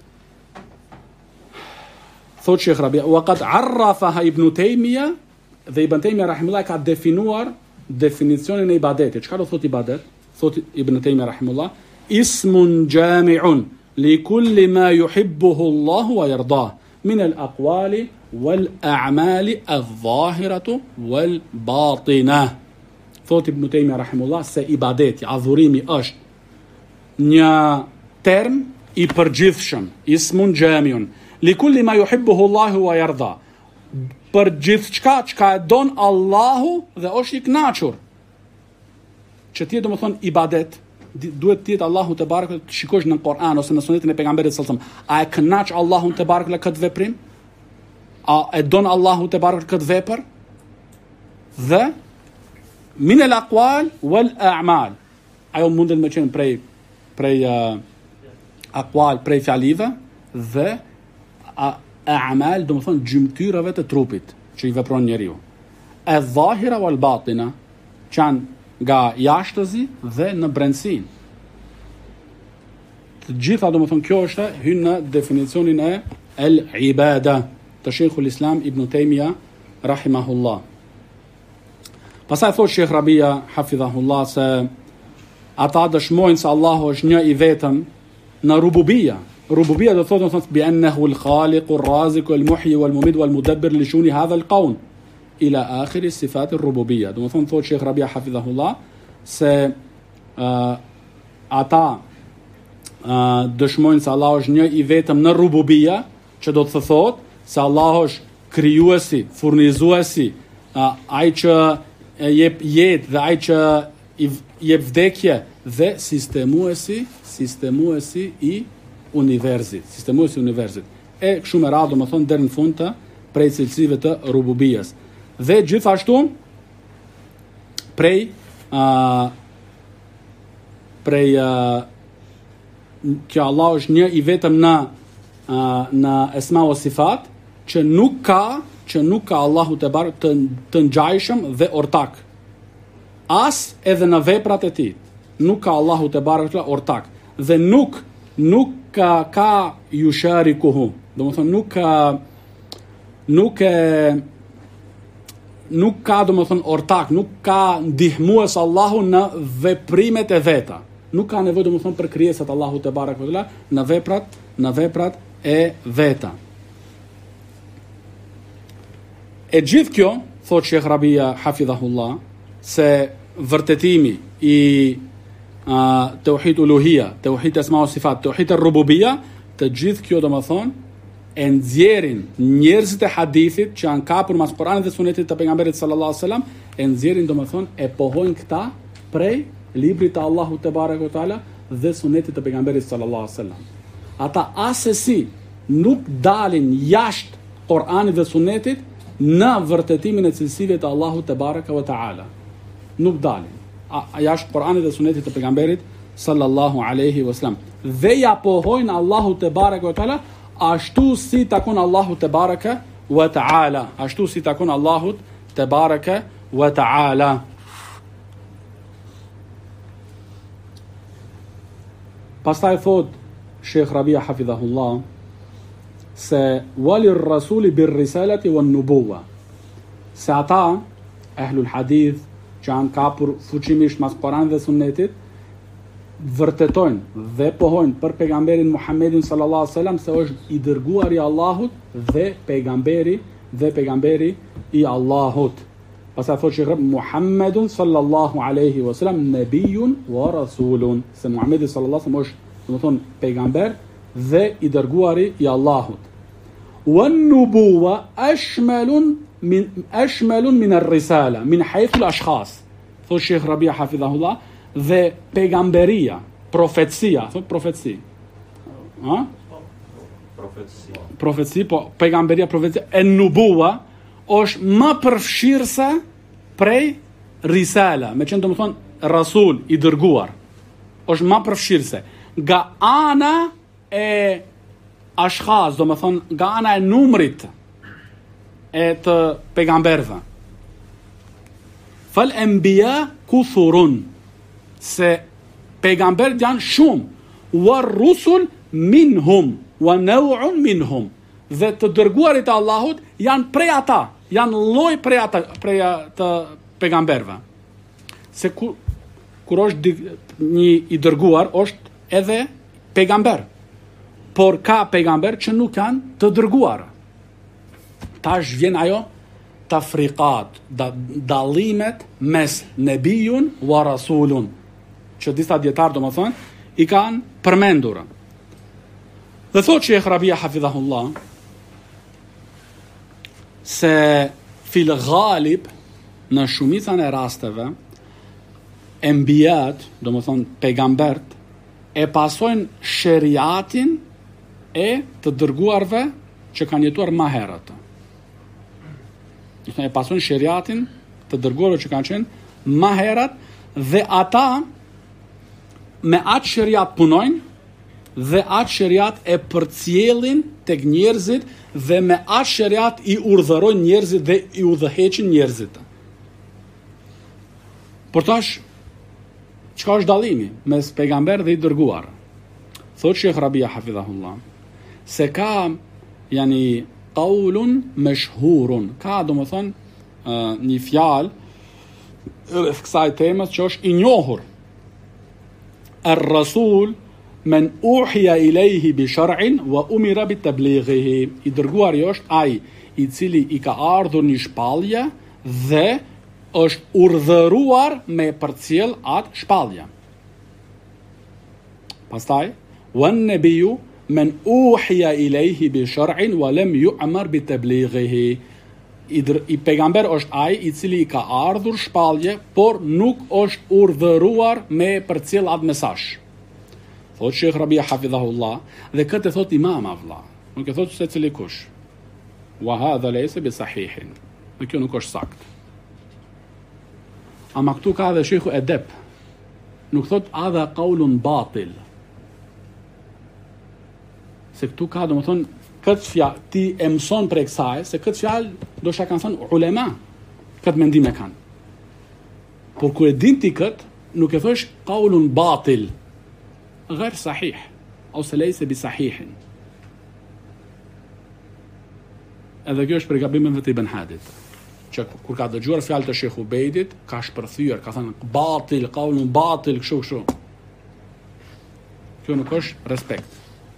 Thot Sheikh Rabi, wa qad arrafaha Ibn Taymiyyah, dhe Ibn Taymiyyah rahimullah ka definuar definicionin e ibadetit. Çka do thot ibadet? Thot Ibn Taymiyyah rahimullah, ismun jami'un li kulli ma yuhibbuhu Allah wa yardah min al-aqwali wal a'mali adh-dhahiratu wal batinah. Thot Ibn Taymiyyah rahimullah se ibadeti, adhurimi është një term i përgjithshëm, ismun jami'un li kulli ma yuhibbuhu Allah wa yardah, për gjithçka çka e don Allahu dhe është i kënaqur. Që ti domethën ibadet duhet të jetë Allahu te bareke, të shikosh në Kur'an ose në sunetin e pejgamberit sallallahu alajhi wasallam, a e kënaq Allahun te bareke këtë veprim? A e don Allahu te bareke këtë vepër? Dhe min al-aqwal wal a'mal, ajo mundet me qenë prej aqwal, prej fjalive, dhe a'mal do të thonë gjymtyrave të trupit. që i vepron njeriu. E dhahira wal batina, që janë nga jashtëzi dhe në brendësinë. Të gjitha domethënë kjo është hyn në definicionin e el ibada të Sheikhul Islam Ibn Taymija rahimahullah. Pastaj thot Sheikh Rabia hafidhahullah se ata dëshmojnë se Allahu është një i vetëm në rububia. Rububia do thotë bi annahu al-khaliq ar-raziq wal-muhyi wal-mumit wal-mudabbir li shuni hadha al-qawn ila akhir sifat ar-rububia. Do thotë Sheikh Rabia hafidhahullah se ata dëshmojnë se Allahu është një i vetëm në rububia, që do të thotë se Allahu është krijuesi, furnizuesi, ai që jep jetë dhe ai që i jep vdekje dhe sistemuesi i universit, E kështu me radhë, domethënë deri në fund të prej cilësive të rububiyes. Dhe gjithashtu prej që Allah është një i vetëm në esma o sifat, që nuk ka Allahu te barë të ngjajshëm dhe ortak. As edhe në veprat e tij nuk ka Allahu te barë ortak dhe nuk ka yusharikuhu. Domethënë nuk ka domethënë ortak, nuk ka ndihmues Allahu në veprimet e veta. Nuk ka nevojë domethënë për krijesat Allahu te barek ve teala në veprat e veta. E gjithë kjo, thot Sheikh Rabia hafidhahullah, se vërtetimi i tauhid uluhia, tauhid asma wa sifat, tauhid ar-rububia, të gjithë kjo domethënë e nxjerrin njerëzit e hadithit që janë kapur mas Kuranit dhe Sunetit të pejgamberit sallallahu alaihi wasallam, e nxjerrin domethënë e pohojnë këta prej librit të Allahu te bareke teala dhe Sunetit të pejgamberit sallallahu alaihi wasallam. Ata asesi nuk dalin jashtë Kuranit dhe Sunetit në vërtetimin e cilësive të Allahut te bareke teala. Nuk dalin jashtë Kuranit dhe Sunetit të pejgamberit sallallahu alaihi wasallam. Dhe ja pohojnë Allahu te bareke teala ashtu si takon Allahu te bareke wa taala, ashtu si takon Allahut te bareke wa taala. Pastaj thot Sheikh Rabia hafidhahullah se walir rasuli bir risalati wan nubuwa, se ata ahlul hadith që janë kapur fuqimisht mas Kuranit dhe Sunetit vërtetojnë dhe pohojnë për pejgamberin Muhammedin sallallahu alaihi wasallam se është i dërguari i Allahut dhe pejgamberi i Allahut. Pastaj thotë Sheikh Muhammedun sallallahu alaihi wasallam nabiyun wa rasulun, se Muhammedi sallallahu alaihi wasallam është domethënë pejgamber dhe i dërguari i Allahut. Wan nubuwa ashmalun min ar-risala min haythu al-ashkhas. Thotë Sheikh Rabia hafidhahullah, dhe pejgamberia, profecia, thot profeci. Profeci, po pejgamberia, profecia e nubuwa është më përfshirëse prej risala, me qenë domethënë rasul i dërguar. Është më përfshirëse nga ana e ashkhas, domethënë nga ana e numrit e të pejgamberëve. Fal anbiya kuthurun, se pejgamberët janë shumë, war rusul minhum wa naw'un minhum, dhe të dërguarit e Allahut janë prej ata, janë lloj prej të pejgamberëve. Se kur është një i dërguar, është edhe pejgamber, por ka pejgamber që nuk janë të dërguar. Tash vjen ajo tafriqat, dallimet mes nebijun wa rasulun, që disa djetarë domethënë i kanë përmendur. Dhe thotë Sheikh Rabia hafidhahullah se fil ghalib, në shumicën e rasteve, enbijat, domethënë pejgambert, e pasojnë sheriatin e të dërguarve që kanë jetuar më herët. E pasojnë sheriatin të dërguarve që kanë qenë më herët, dhe ata me atë sheriat punojnë dhe atë shariat e përcjellin tek njerëzit dhe me atë shariat i urdhërojnë njerëzit dhe i udhëheqin njerëzit. Por tash, çka është dallimi mes pejgamber dhe i dërguar? Thot Sheikh Rabia hafidhahullah, se ka yani qaulun mashhurun, ka domethën një fjalë rreth kësaj temës që është i njohur. Ar-Rasul men uhiya ilayhi bi shar'in wa umira bi tablighihi. I dërguari është ai i cili i ka ardhur një shpallje dhe është urdhëruar me përcjell atë shpallje. Pastaj wan nabiyyu men uhiya ilayhi bi shar'in wa lam yu'mar bi tablighihi. I pejgamber është ai i cili i ka ardhur shpallje, por nuk është urdhëruar me përcjell atë mesazh. Thot Sheikh Rabia hafidhahullah, dhe këtë thot imam vëlla, nuk e thot se cili kush. Wa hadha laysa bi sahihin. Dhe kjo nuk është sakt. Ama këtu ka edhe Sheikhu Edep. Nuk thot adha qaulun batil. Se këtu ka domethënë këtë fjalë ti e mëson për kësaj, se këtë fjalë do shta kanë thënë ulema, këtë mendim e kanë. Por kur e din ti këtë, nuk e thosh qaulun batil, غير صحيح ose lejse bi sahihin. Edhe kjo është për gabimeve të Ibn Hadit, që kur ka dëgjuar fjalët e Sheikh Ubejdit, ka shpërthyer, ka thënë batil, qaulun batil, kështu. Kjo nuk është respekt.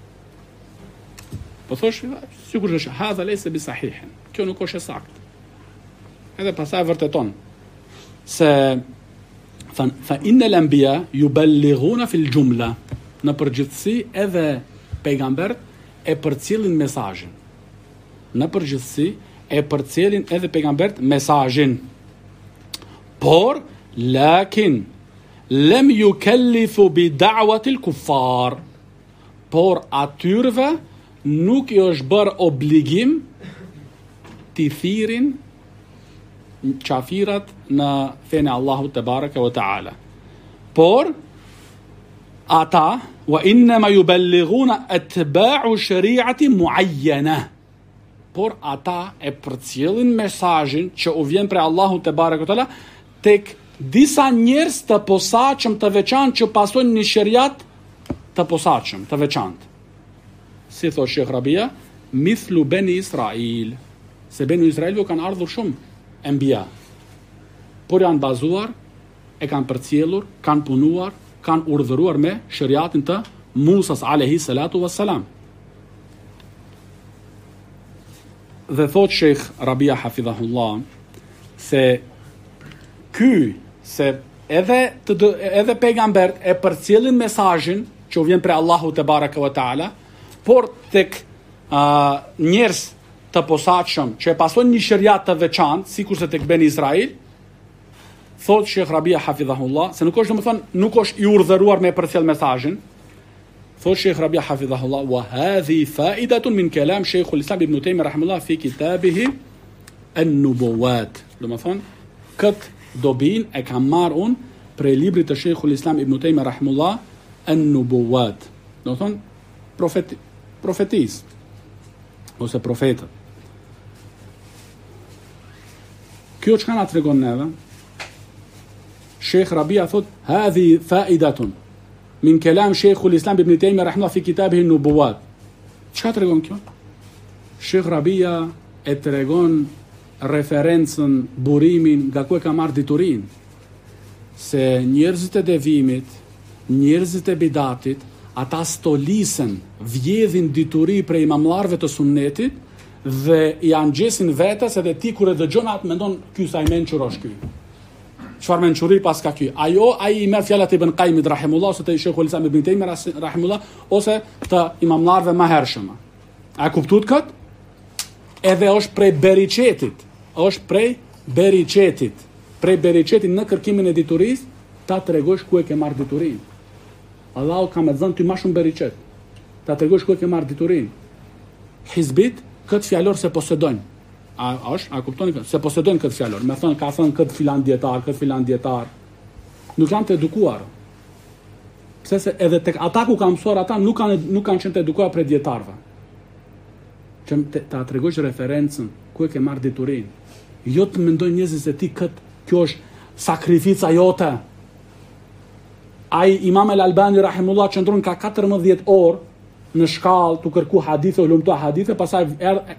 Po thosh, sikur është hadha lejse bi sahihin. Kjo nuk është e saktë. Edhe pastaj vërteton se fa innal anbiya yuballighuna fil jumla. Në përgjithësi edhe pejgambert e përcjellin mesazhin. Në përgjithësi e përcjellin edhe pejgambert mesazhin. Por lakin lam yukallifu bi da'wati al-kuffar. Por atyrve nuk i është bërë obligim t'i thirin qafirat në fene Allahu te baraka wa ta'ala. Por ata wa innama yuballighuna atba'u shari'ati muayyana. Por ata e përcjellin mesazhin që u vjen prej Allahut te baraka wa ta'ala tek disa njerëz të posaçëm të veçantë që pasojnë një shariat të posaçëm, të veçantë. Si thot Sheikh Rabia, mithlu bani Israil. Se bani Israil kanë ardhur shumë enbija. Por janë bazuar, e kanë përcjellur, kanë punuar, kanë urdhëruar me shariatin të Musas alayhi salatu wassalam. Dhe thot Sheikh Rabia hafidhahullah se edhe pejgambert e përcjellin mesazhin që u vjen prej Allahut te baraka wa taala, por tek njerëz të posaçëm që e pasojnë një shariat të veçantë, sikurse tek Beni Israil, thot Sheikh Rabia hafidhahullah, se nuk është domethënë nuk është i urdhëruar me përcjell mesazhin. Thot Sheikh Rabia hafidhahullah, wa hadhi fa'idatun min kalam Sheikh al-Islam Ibn Taymiyyah rahimahullah fi kitabihi an-nubuwat. Domethënë këtë dobin e kam marrë unë prej librit të Sheikh al-Islam Ibn Taymiyyah rahimahullah an-nubuwat. Domethënë profetis ose profetët. Kjo çka na tregon neve? Sheikh Rabia thot hadhi fa'idatun min kalam Sheikh al-Islam Ibn Taymiyyah rahimahullah fi kitabihi an-nubuwat. Çka tregon kjo? Sheikh Rabia e tregon referencën, burimin nga ku e ka marrë diturin, se njerëzit e devimit, njerëzit e bidatit, ata stolisen, vjedhin dituri prej imamllarëve të sunnetit dhe janë gjesin vetes edhe ti kur e dëgjon atë mendon ky sa i mençur është ky. Çfarë mençuri pas ka ky? Ai i merr fjalat e Ibn Qayyimit rahimullah ose të Sheikhul Islam Ibn Taymiyyah rahimullah ose të imamllarëve më hershëm. A kuptuat kët? Edhe është prej beriqetit, prej beriqetit në kërkimin e diturisë, ta tregosh ku e ke marr diturinë. Allahu ka me zënë ty ma shumë beriqet. Ta tregosh ku e ke marr diturinë. Hizbit këtë fjalor se posedojnë. A kuptoni këtë? Se posedojnë këtë fjalor. Me thënë, ka thënë këtë filan dietar. Nuk janë të edukuar. Pse se edhe tek ata ku ka mësuar ata nuk kanë qenë të edukuar prej dietarëve. Që ta tregojsh referencën ku e ke marr diturinë. Jo të mendojnë njerëzit se ti kjo është sakrifica jote. Ai Imam al-Albani rahimullah qëndron ka 14 orë në shkallë tu kërku hadithe, u lumtua hadithe, pastaj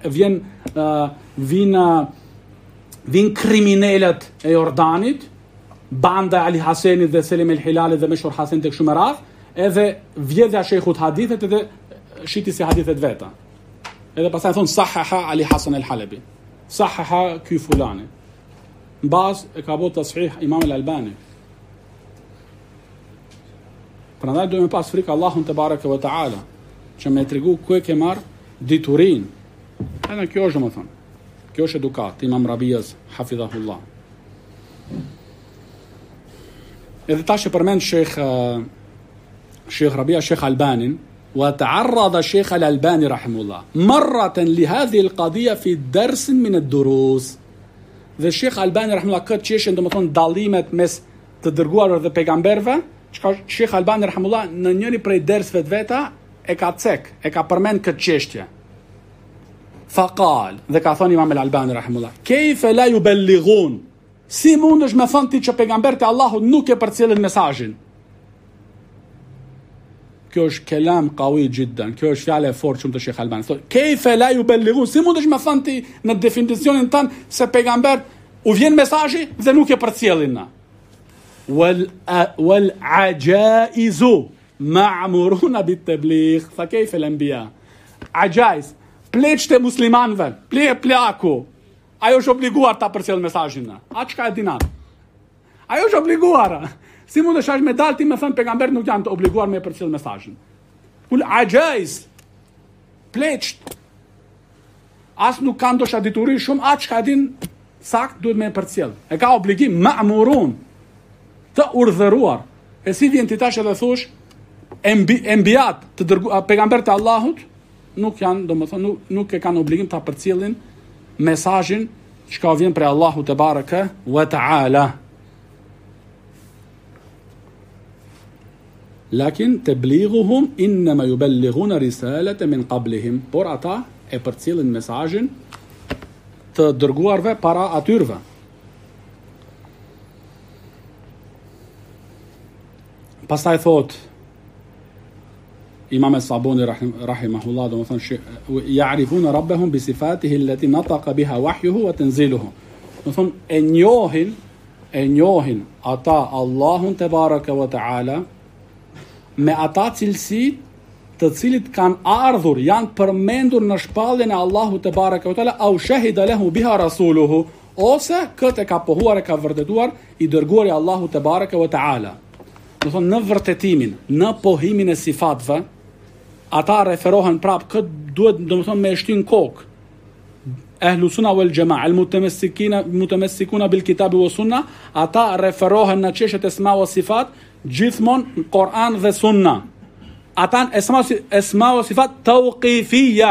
vin kriminalët e Jordanit, banda Ali Hasenit dhe Selim el Hilalit dhe Meshur Hasen tek shumë radh, edhe vjedhja shejkhut hadithet edhe shiti si hadithet veta. Edhe pastaj thon sahaha Ali Hasan el Halabi. Sahaha ky fulani. Mbas e ka bota sahih Imam al-Albani. Prandaj duhet me pas frikë Allahun te bareke ve taala, që me tregu ku e ke marr diturinë. Ana kjo është domethënë. Kjo është edukat Imam Rabias hafidhahullah. إذا tash përmend Sheikh Rabia Sheikh Albanin وتعرض الشيخ الألباني رحمه الله مرة لهذه القضية في درس من الدروس. Dhe Sheikh Albani rahimullah këtë çështje domethënë dallimet mes të dërguarve dhe pejgamberëve, çka Sheikh Albani rahimullah në njëri prej dersve të veta e ka përmend këtë çështje. Faqal, dhe ka thënë Imam al-Albani rahimullah, kayfa la yuballighun? Si mundesh me thënë ti që pejgambert e Allahut nuk e përcjellin mesazhin? Kjo është kelam qawi jiddan, kjo është fjalë e fortë shumë të Sheikh Albani. Thotë, kayfa la yuballighun? Si mundesh me thënë ti në definicionin tan se pejgambert u vjen mesazhi dhe nuk e përcjellin na? Wal ajaizu ma'muruna bit-tabligh, fa kayfa al-anbiya? Ajaiz, pleqët e muslimanëve, pleaku. Ajo është obliguar ta përcjell mesazhin na. A çka e dinat? Ajo është obliguar. Si mund të shash me dalti me thënë pejgamberi nuk janë të obliguar me përcjell mesazhin. Kul ajaiz. Pleqët. As nuk kanë dosha dituri shumë, a çka din sakt duhet me përcjell. E ka obligim ma'murun, të urdhëruar. E si vjen ti tash edhe thosh enbiat të pejgamberët e Allahut nuk janë, domethënë nuk e kanë obligim ta përcjellin mesazhin që ka vjen prej Allahu te baraka wa taala. Lakin tablighuhum inma yuballighuna risalata min qablihim, por ata e përcjellin mesazhin të dërguarve para atyrve. Pastaj thot Imam al-Sabuni rahimahullah, domethënë ya'rifuna rabbahum bi sifatihi allati nataqa biha wahyuhu wa tanziluhu. Domethënë e njohin ata Allahun te baraka wa taala me ata cilësi të cilit kanë ardhur, janë përmendur në shpalljen e Allahut te baraka wa taala, au shahida lahu biha rasuluhu, ose këtë e ka pohuar, e ka vërtetuar i dërguari Allahu te baraka wa taala. Domethënë në vërtetimin, në pohimin e sifatëve, ata referohen prap këtë duhet domethënë me shtin kokë. Ehlu sunna wal jamaa, al mutamassikuna bil kitabi wa sunna, ata referohen në çështjet e esma wa sifat gjithmonë në Kur'an dhe Sunna. Ata esma wa sifat tawqifiyya.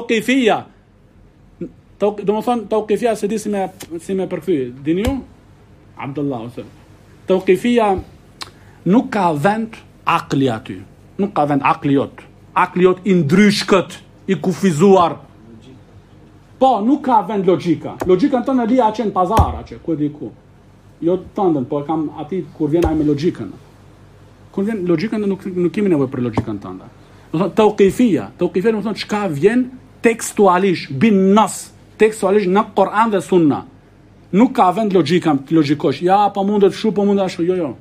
Domethënë tawqifiyya se di si me përkthy. Dini ju? Abdullah ose. Tawqifiyya nuk ka vend akli aty. Nuk ka vend akliot. Akliot i ndryshkët, i kufizuar. Po, nuk ka vend logjika. Logjika tonë e lija që në pazar, që ku e di ku. Jo tëndën, po kam ati kur vjen ai me logjikën. Kur vjen logjikën nuk kemi nevojë për logjikën tënde. Do thotë tawqifia do thotë çka vjen tekstualisht, bin nas, tekstualisht në Kur'an dhe Sunna. Nuk ka vend logjikosh. Ja, po mundet shu, po mundet ashtu, jo.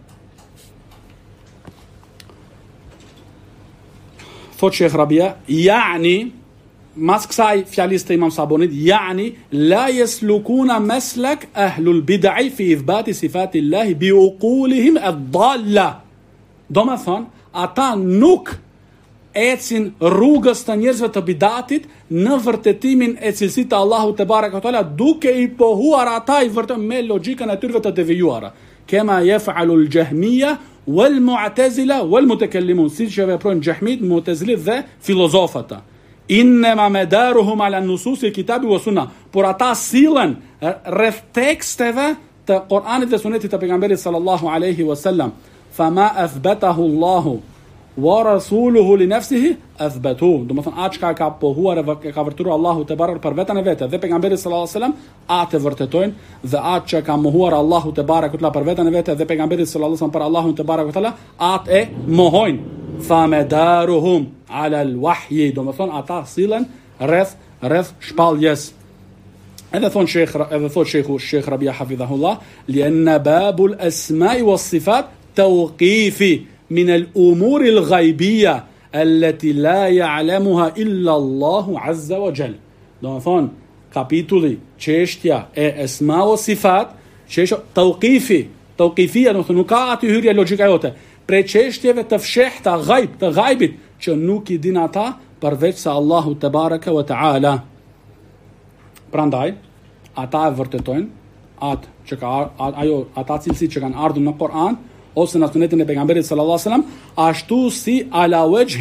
Thot Sheikh Rabia, yani mas kësaj fjalisë të Imam Sabonit, yani la yaslukuna maslak ahlul bid'i fi ithbati sifati Allahi bi uqulihim ad-dalla. Do me thonë, ata nuk ecin rrugës të njerëzve të bidatit në vërtetimin e cilësit të Allahu te baraka taala, duke i pohuar ata i vërtet me logjikën e tyre të devijuara. Kema yaf'alu al-jahmiyya wal mu'tazila wal mutakallimun, si që veprojnë Jahmit, Mu'tazilit dhe filozofata. Innama madaruhum ala nusus al-kitabi wa sunna, por ata sillen rreth teksteve të Kur'anit dhe Sunetit të pejgamberit sallallahu alaihi wasallam. Fama athbatahu Allahu wa rasuluhu li nafsihi athbatuhu. Do të thonë atë çka ka pohuar e ka vërtetuar Allahu te barek për veten e vet dhe pejgamberi sallallahu alajhi wasallam atë vërtetojnë dhe atë që ka mohuar Allahu te barek për veten e vet dhe pejgamberi sallallahu alajhi wasallam për Allahun te barek atë e mohojnë. Famadaruhum ala al-wahyi. Do të thonë ata sillen rreth shpalljes. Edhe thot Sheikh Rabia hafidhahullah, lianna babul asma'i was sifat tawqifi min al-umur al-ghaybiyya allati la ya'lamuha illa Allahu azza wa jall. Do të thonë kapitulli çështja e asma wa sifat, çështja tawqifia, do të thonë nuk ka aty hyrje logjika jote. Prej çështjeve të fshehta të ghaibit që nuk i din ata përveç se Allahu te baraka wa taala. Prandaj ata e vërtetojnë atë që ata cilësi që kanë ardhur në Kur'an ose në sunetin e pejgamberit sallallahu alajhi wasallam, ashtu si ala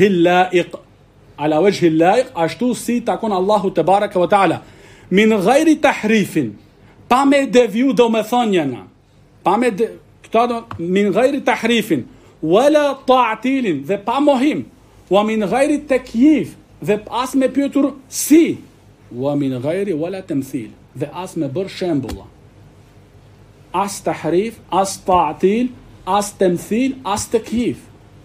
wajhi laiq, ashtu si takon Allahu te baraka wa taala, min ghairi tahrifin, pa me deviju domethëniena, min ghairi tahrifin wala ta'tilin, dhe pa mohim, wa min ghairi takyif, dhe as me pyetur si, wa min ghairi wala tamthil, dhe as me bër shembulla. As tahrif, as ta'til, as tamthil, as takyif.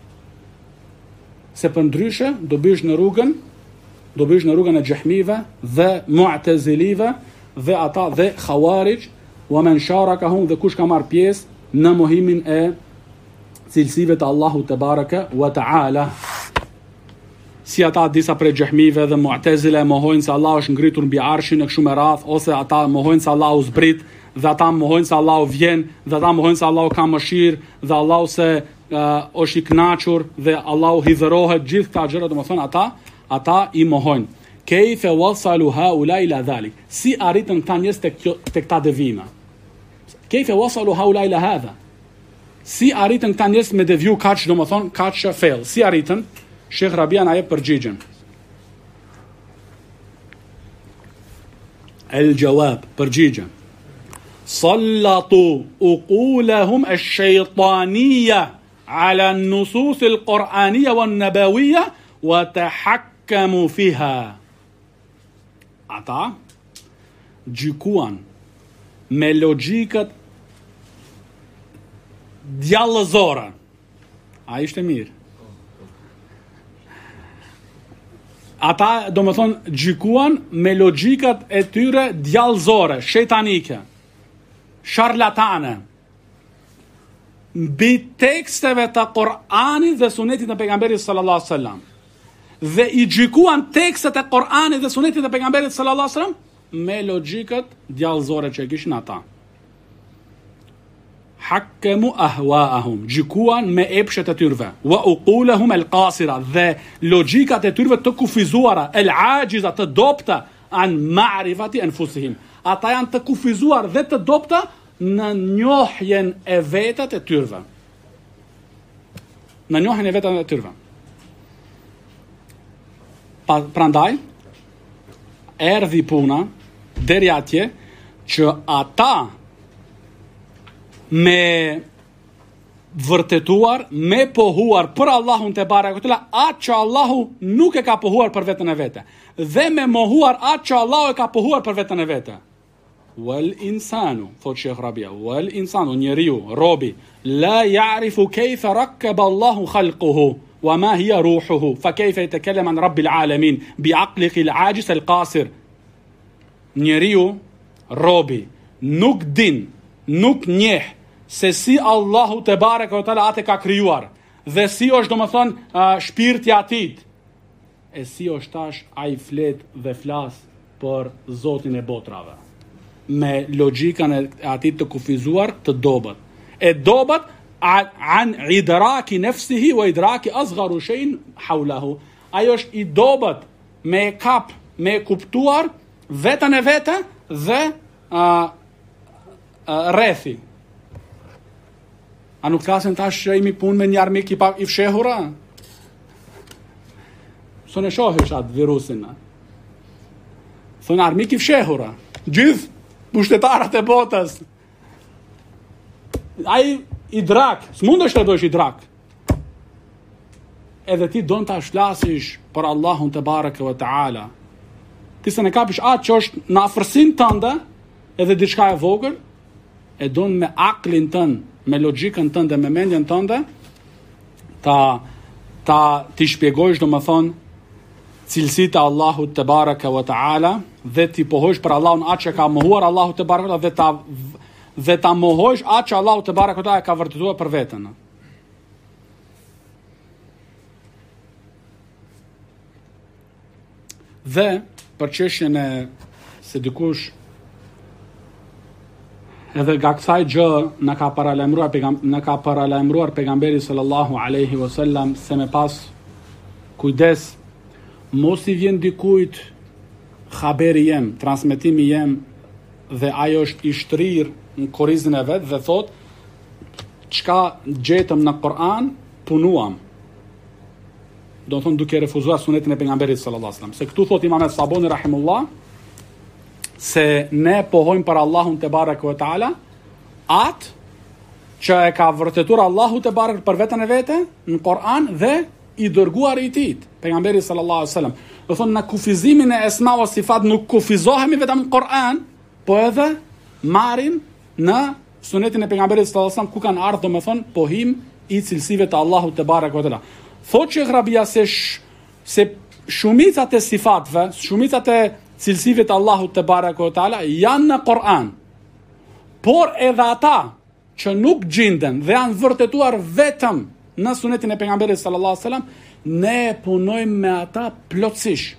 Se për ndryshe do bësh në rrugën e xehmive dhe mu'tazilive dhe ata dhe khawarij, wa man sharakahum, dhe kush ka marr pjesë në mohimin e cilësive të Allahu te baraka wa taala. Si ata disa prej xehmive dhe mu'tazile mohojnë se Allahu është ngritur mbi arshin e kështu me radh, ose ata mohojnë se Allahu zbrit, dhe ata mohojnë se Allahu vjen, dhe ata mohojnë se Allahu ka mëshirë, dhe Allahu se është i kënaqur dhe Allahu hidhërohet, gjithë këta gjëra, domethënë ata i mohojnë. Kayfa wasalu haula ila dhalik? Si arritën këta njerëz tek këta devijime? Kayfa wasalu haula ila hadha? Si arritën këta njerëz me deviju kaq, domethënë kaq fell? Si arritën? Sheikh Rabia na jep përgjigjen. El-jawab, përgjigje. Sallatu uqulahum ash-shaytaniyya ala an-nusus al-Qur'aniyya wan-nabawiyya wa tahakkamu fiha. Ata gjykuan me logjikat djallëzore. A ishte mirë? Ata, do më thonë, gjykuan me logjikat e tyre djallëzore, shejtanike, sharlatane, mbi teksteve të Kur'anit dhe sunetit të pejgamberit sallallahu alaihi wasallam. Dhe i gjykuan tekstet e Kur'anit dhe sunetit të pejgamberit sallallahu alaihi wasallam me logjikat djallëzore që e kishin ata. Hakkemu ahwaahum, gjykuan me epshet e tyrve, wa uqulahum al-qasira, dhe logjikat e tyrve të kufizuara, al-ajiza, të dopta, an ma'rifati anfusihim. Ata janë të kufizuar dhe të dopta në njohjen e vetat e tyrve. Në njohjen e vetat e tyrve. Prandaj erdhi puna deri atje që ata me vërtetuar, me pohuar për Allahun te barekutela atë që Allahu nuk e ka pohuar për veten e vete, dhe me mohuar atë që Allahu e ka pohuar për veten e vete. Wal insanu, thot Sheikh Rabia, wal insanu, njeriu, robi, la ya'rifu kayfa rakkaba Allahu khalquhu wa ma hiya ruhuhu fa kayfa yatakallama an rabbil alamin bi aqlihi al-ajiz al-qasir. Njeriu, robi, nuk din, nuk njeh se si Allahu te bareka o tala atë ka krijuar, dhe si është domethënë shpirti i atit, e si është tash ai flet dhe flas për Zotin e botrave, me logjikan e atit të kufizuar të dobët. E dobët an idraki nafsihi wa idraki asgharu shay'in hawlahu. Ai është i dobët me kap, me kuptuar veten e vete dhe rrethi. A nuk flasin tash që imi punë me një armik i fshehura? Së në shohish atë virusin. Thonë armik i fshehura. Gjithë pushtetarat e botës. Ai i drak. S'mund është të bësh i drak. edhe ti don ta flasësh për Allahun te bareke ve taala. Ti se ne kapish atë që është në afërsinë tënde, edhe diçka e vogël, e don me aklin tënd, me logjikën tënde, me mendjen tënde, ti shpjegojsh domethënë cilësitë e Allahut te bareke ve taala dhe ti pohojsh për Allahun atë që ka mohuar Allahu te bareke dhe ta mohojsh atë që Allahu te bareke ve taala ka vërtetuar për veten. Dhe për çështjen e se dikush edhe nga kësaj gjë na ka paralajmëruar pejgamberi sallallahu alaihi wasallam se me pas kujdes mos i vjen dikujt haberi jem, transmetimi jem dhe ajo është i shtrirë në korrizën e vet dhe thot çka gjetëm në Kur'an punuam. Do të thonë duke refuzuar sunetin e pejgamberit sallallahu alaihi wasallam. Se këtu thot Imam Saboni rahimullah se ne pohojmë për Allahun te bareke ve taala atë që e ka vërtetuar Allahu te bareke për veten e vete në Kur'an dhe i dërguar i tij, pejgamberi sallallahu alaihi wasallam. Do thonë në kufizimin e esma wa sifat nuk kufizohemi vetëm në Kur'an, po edhe marrim në sunetin e pejgamberit sallallahu alaihi wasallam ku kanë ardhur domethënë pohim i cilësive të Allahut te bareke ve taala. Thotë që Rabia se shumicat e sifatve, shumicat e cilësive të Allahut te bareke ve taala janë në Kur'an. Por edhe ata që nuk gjenden dhe janë vërtetuar vetëm në sunetin e pejgamberit sallallahu alaihi wasallam, ne punojmë me ata plotësisht.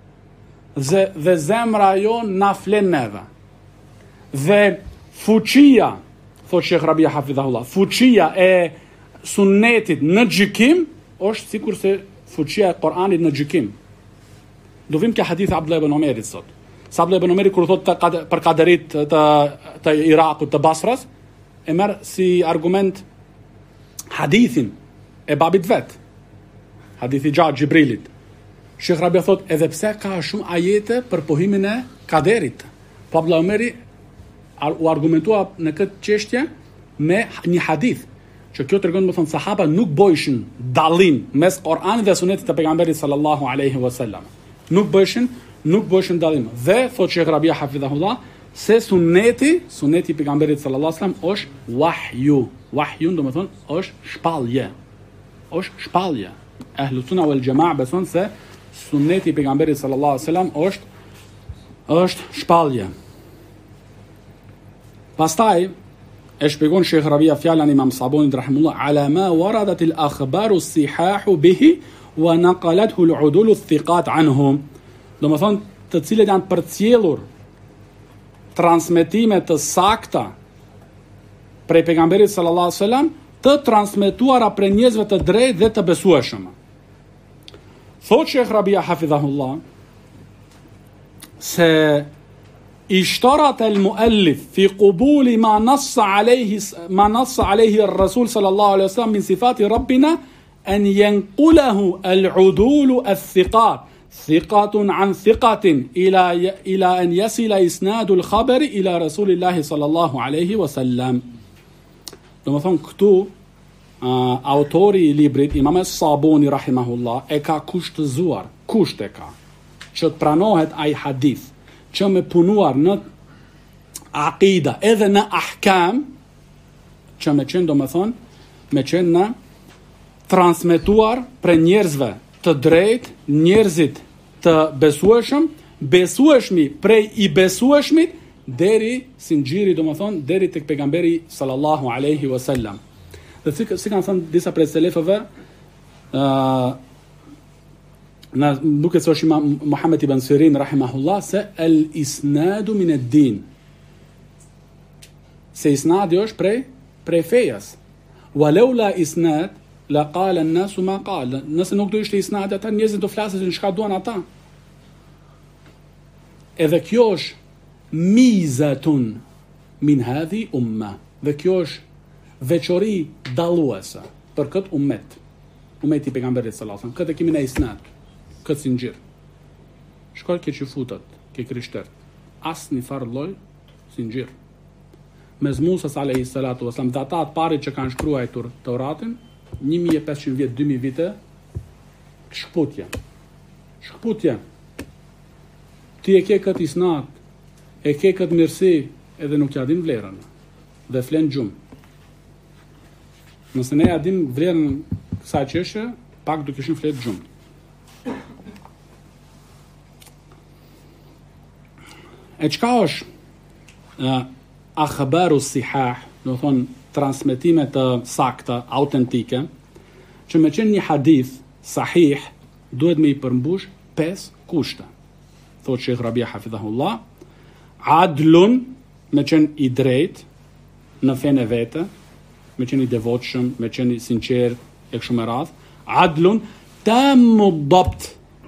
Dhe zemra jon na flen neve. Dhe fuqia, thotë Sheikh Rabia hafidhahullah, fuqia e sunetit në gjykim është sikur se fuqia e Kur'anit në gjykim. Do vim ke hadith Abdullah ibn Omerit sot. Sa Abdullah ibn Omeri kur thot për kaderit të Irakut, të Basras, e merr si argument hadithin e babit vet. Hadithi gjatë Gjibrilit. Sheikh Rabia thot edhe pse ka shumë ajete për pohimin e kaderit. Po Abdullah Omeri u argumentua në këtë çështje me një hadith që kjo tregon më thonë sahaba nuk bojshin dallim mes Kur'anit dhe sunetit të pejgamberit sallallahu alaihi wasallam. Nuk bojshin dallim. Dhe thot Sheikh Rabia hafidhahullah se suneti i pejgamberit sallallahu alaihi wasallam është wahyu. Wahyu do të thonë është shpallje. Është shpallje. Ahlus sunna wal jamaa beson se suneti i pejgamberit sallallahu alaihi wasallam është shpallje. Pastaj e shpjegon Sheikh Rabia fjalën Imam Sabonit rahimullah ala ma waradat al akhbaru as-sihah bihi wa naqalathu al-udul ath-thiqat anhum. Do të thonë të cilët janë përcjellur transmetime të sakta prej pejgamberit sallallahu alaihi wasallam, të transmetuara prej njerëzve të drejtë dhe të besueshëm. Thot Sheikh Rabia hafidhahullah se اشترط المؤلف في قبول ما نص عليه الرسول صلى الله عليه وسلم من صفات ربنا أن ينقله العدول الثقات ثقة عن ثقة إلى أن يصل إسناد الخبر إلى رسول الله صلى الله عليه وسلم. Do më thonë këtu autori i librit Imam Saboni rahimahullah e ka kushtëzuar, kusht e ka që të pranohet ai hadith që me punuar në aqida edhe në ahkam që me qenë do më thonë me qenë në transmetuar për njerëzve të drejt, njerëzit të besueshëm, besueshmi prej i besueshmit deri sinxhiri do më thonë deri tek pejgamberi sallallahu alaihi wasallam. Dhe si kanë thënë disa prej selefëve nuk e thosh Imam Muhammad ibn Sirin rahimahullah se el isnadu min ad-din. Se isnadi është prej fejas. Walaula isnad la qala an-nas ma qala. Nëse nuk do ishte isnadi ata njerëzit do flasin çka duan ata. Edhe kjo është mizatun min hadhi umma. Dhe kjo është veçori dalluese për këtë ummet. Ummeti i pejgamberit sallallahu alaihi wasallam. Këtë kemi në isnad. Këtë sinxhir. Shkoj ke që futët, ke krishtert. Asë një farë lloj sinxhir. Mes Musas alayhi salatu wasallam dhe ata të parit që kanë shkruar Teuratin, 1500 vjet, 2000 vite, Shkputja. Ti e ke këtë isnad, e ke këtë mirësi, edhe nuk ja din vlerën, dhe flen gjumë. Nëse ne ja din vlerën kësaj çështje, pak do kishim flet gjumë. E çka është akhbaru sihah, do thonë transmetime të sakta, autentike, që me qenë një hadith sahih, duhet me i përmbush 5 kushte. Thotë Sheikh Rabia hafidhahullah, adlun, me qenë i drejt në fenë e vete, me qenë i devotshëm, me qenë i sinqert e kështu me radhë. Adlun tammu dabt,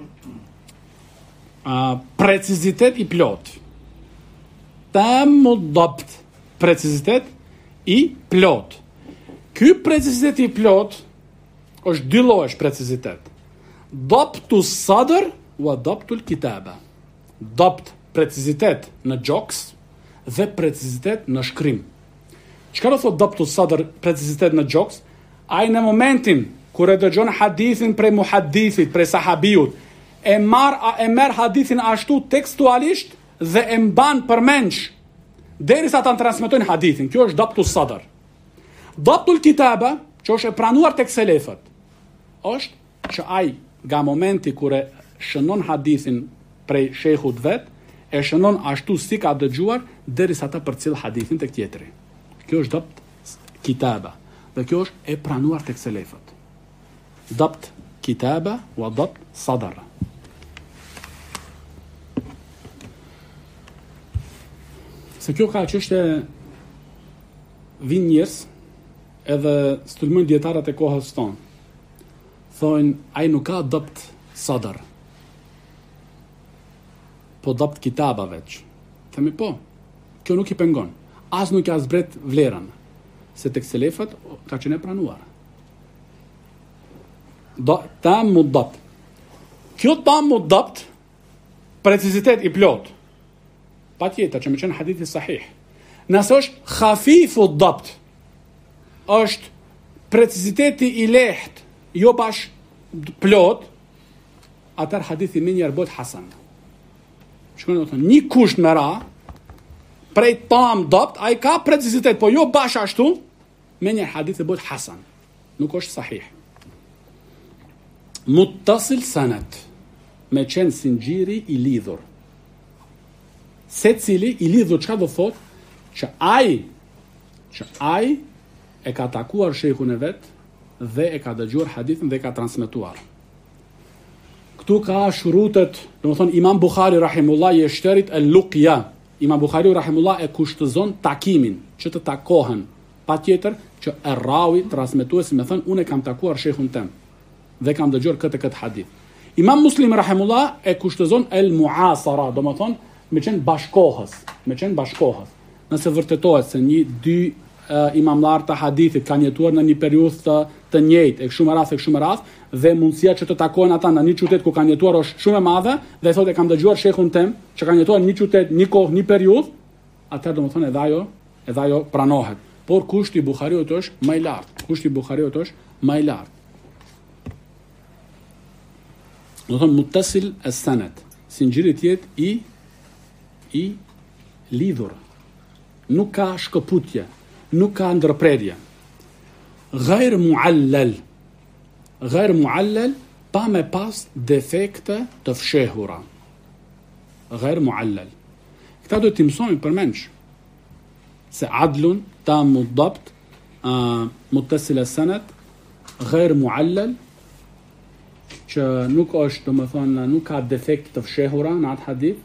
precizitet i plot. Tammu dabt, precizitet i plot. Ky precizitet i plot është dy llojesh precizitet. Dabtu sadr wa dabtu al-kitaba. Dabt, precizitet në gjoks dhe precizitet në shkrim. Çka do thotë dabtu sadr, precizitet në gjoks? Ai në momentin kur e dëgjon hadithin prej muhaddithit, prej sahabiut, e merr hadithin ashtu tekstualisht dhe e mban përmendsh derisa ta transmetojnë hadithin. Kjo është dabtu sadr. Dabtu al-kitaba, që është e pranuar tek selefët, është që ai nga momenti kur e shënon hadithin prej shehut vet, e shënon ashtu si ka dëgjuar derisa ta përcjell hadithin tek tjetri. Kjo është dabt kitaba, dhe kjo është e pranuar tek selefët. Dabt kitaba wa dabt sadr. Se kjo ka çështë vin njerëz edhe stulmojnë dietarët e kohës tonë. Thonë, ai nuk ka dabt sadr, po dabt kitaba veç. Themi po, kjo nuk i pengon. As nuk ka zbret vlerën, se tek selefët ka qenë pranuar. Tammu dabt. Kjo tammu dabt, precizitet i plot. Patjetër që me qenë hadithi sahih. Nëse është khafifu dabt, është preciziteti i lehtë, jo bash plot, atër hadithi me njerë bëhet hasan. Shkone do të thënë, një kusht me ra, prej tam dabt, a i ka precizitet, po jo bash ashtu, me njerë hadithi bëhet hasan. Nuk është sahih. Muttasil sanad, me qenë sinxhiri i lidhur. Se cili i lidhur, çka do thot? Që ai e ka takuar shehun e vet dhe e ka dëgjuar hadithin dhe e ka transmetuar. Këtu ka shurutet, domethënë Imam Buhari rahimullah i shterit el-luqya. Imam Buhari rahimullah e kushtëzon takimin, që të takohen, patjetër që rawi transmetuesi më thon unë e kam takuar shehun tem dhe kam dëgjuar këtë hadith. Imam Muslim rahimullah e kushtëzon el-muasara, domethënë me qenë bashkohës. Nëse vërtetohet se dy imamlar të hadithit kanë jetuar në një periudhë të njëjtë, e kështu me radhë, dhe mundësia që të takohen ata në një qytet ku kanë jetuar është shumë e madhe, dhe thotë e kam dëgjuar shehun tem që kanë jetuar në një qytet, një kohë, një periudhë, atëherë domethënë edhe ajo pranohet. Por kushti i Buhariut është më i lartë. Do thonë muttasil as-sanad, sinxhiri i jetë i lidhur. Nuk ka shkëputje, nuk ka ndërprerje. Ghair muallal, pa me pas defekte të fshehura. Ghair muallal. Këta do t'i mësojmë përmendsh se adlun, tammu dabt, muttasil as-sanad, ghair muallal, që nuk është, domethënë, nuk ka defekte të fshehura në atë hadith,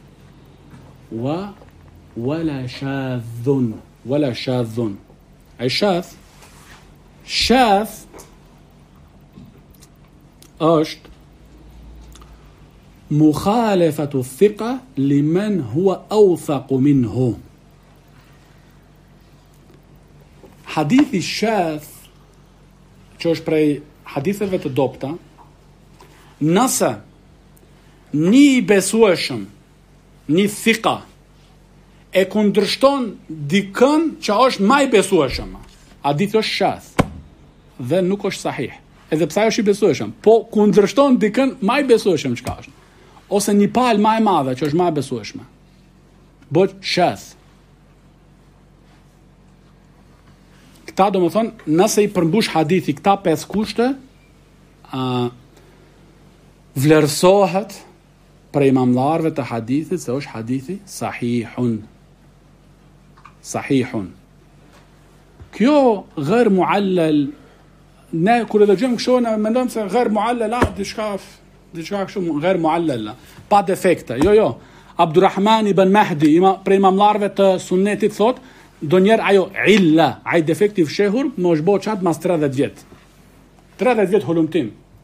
wala shadhun. Ai shadh është mukhalafatu thiqa liman huwa awthaq minhu. Hadithi shadh, që është prej haditheve të dobta, nëse një i besueshëm, një thika, e kundërshton dikën që është më i besueshëm, hadithi është shadh dhe nuk është sahih. edhe pse ajo është i besueshëm, po kundërshton dikën më i besueshëm çka është. Ose një palë më e madhe që është më e besueshme. Bëhet sheth. Këta do më thonë, nëse i përmbush hadithi këta 5 kushte, vlerësohet për imamlarve të hadithit se është hadithi sahihun. Kjo gër muallal, ne kur e dëgjojmë kështu ne mendojmë se gër muallal diçka kështu gër muallal, pa defekte. Jo. Abdurrahman ibn Mahdi, për imamlarve të sunnetit thot, donjëherë ajo illa, ai defekti fshehur, më është bërë çat mas 30 vjet. 30 vjet hulumtim.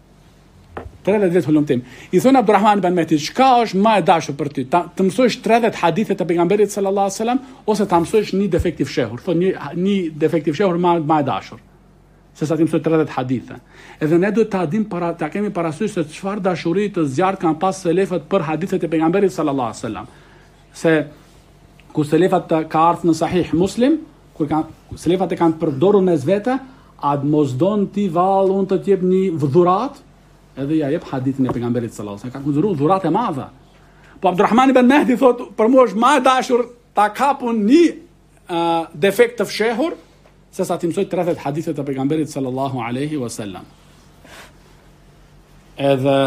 I thonë Abdurrahman ibn Mahdi, çka është më e dashur për ty? Të mësojsh 30 hadithe të pejgamberit sallallahu alajhi wasallam ose ta mësojsh një defekt i fshehur? Thonë një defekt i fshehur më e dashur. Se sa ti mësoj 30 hadithe. Edhe ne duhet ta kemi parasysh se çfarë dashuri të zjarrt kanë pas selefët për hadithet e pejgamberit sallallahu alajhi wasallam. Se kur selefat ka ardhur në Sahih Muslim, kur selefat e kanë përdorur në vetë, ad mos don ti vall unë të jep një dhurat, edhe ja jep hadithin e pejgamberit sallallahu alajhi wasallam. Ka konsideruar dhurat e madhe. Po Abdurrahman ibn Mahdi thot, për mua është më e dashur ta kapun një defekt të fshehur se sa ti mësoj 30 hadithe të pejgamberit sallallahu alaihi wasallam. Edhe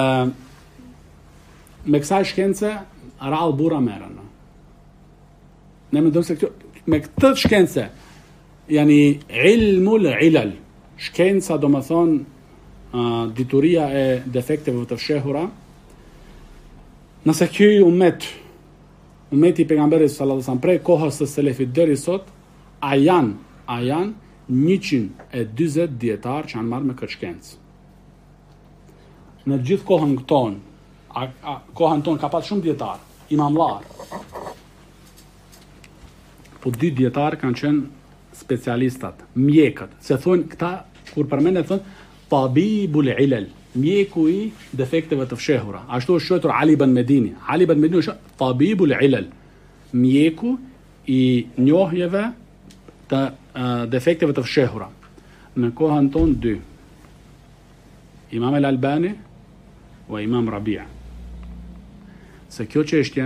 me kësaj shkence rall burra merren. Ne mendojmë se me këtë shkence yani ilmul ilal, shkenca do të thonë dituria e defekteve të fshehura, nëse ky umeti pejgamberit sallallahu alaihi wasallam prej kohës së selefit deri sot, a janë 140 dietar që janë marrë me këtë shkencë. Në gjithë kohën kohën tonë ka pas shumë dietar, imamlar. Po 2 dietar kanë qenë specialistat, mjekët. Se thonë këta kur përmenden thonë tabibul ilal, mjeku i defekteve të fshehura. Ashtu është quajtur Ali ibn Medini. Ali ibn Medini është tabibul ilal, mjeku i njohjeve të defekteve të fshehura. Në kohën tonë 2. Imam al-Albani o Imam Rabia. Se kjo çështje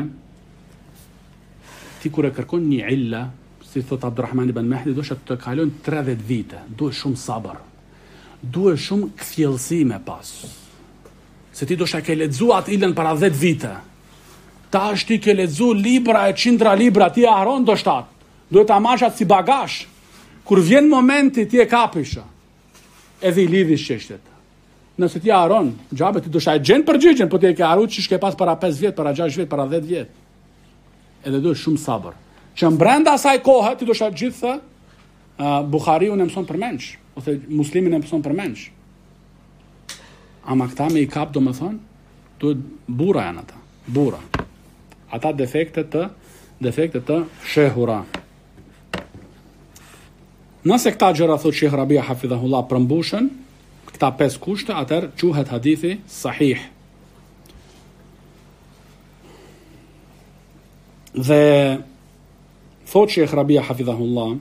ti kur e kërkon një illa, si thot Abdurrahman ibn Mahdi, duhet të kalon 30 vite, duhet shumë sabër. Duhet shumë kthjellësi me pas. Se ti do të ke lexuar atë ilën para 10 vite. Tash ti ke lexuar libra e 100 libra, ti haron do shtat. Duhet ta marrësh atë si bagazh. Kur vjen momenti ti e kapish. Edhe i lidhish çështet. Nëse ti haron, xhabe ti do të gjen përgjigjen, po ti e ke harruar çish ke pas para 5 vjet, para 6 vjet, para 10 vjet. Edhe duhet shumë sabër. Që brenda asaj kohe ti do të gjithë Buhariun e mëson përmendsh, ose Muslimin e mëson përmendsh. Ama këta me i kap do më thonë, duhet burra janë ata, burra. Ata defekte të fshehura. Nëse këta gjëra thot Sheikh Rabia hafidhahullah përmbushen, këta 5 kushte, atëherë quhet hadithi sahih. Dhe thot Sheikh Rabia hafidhahullah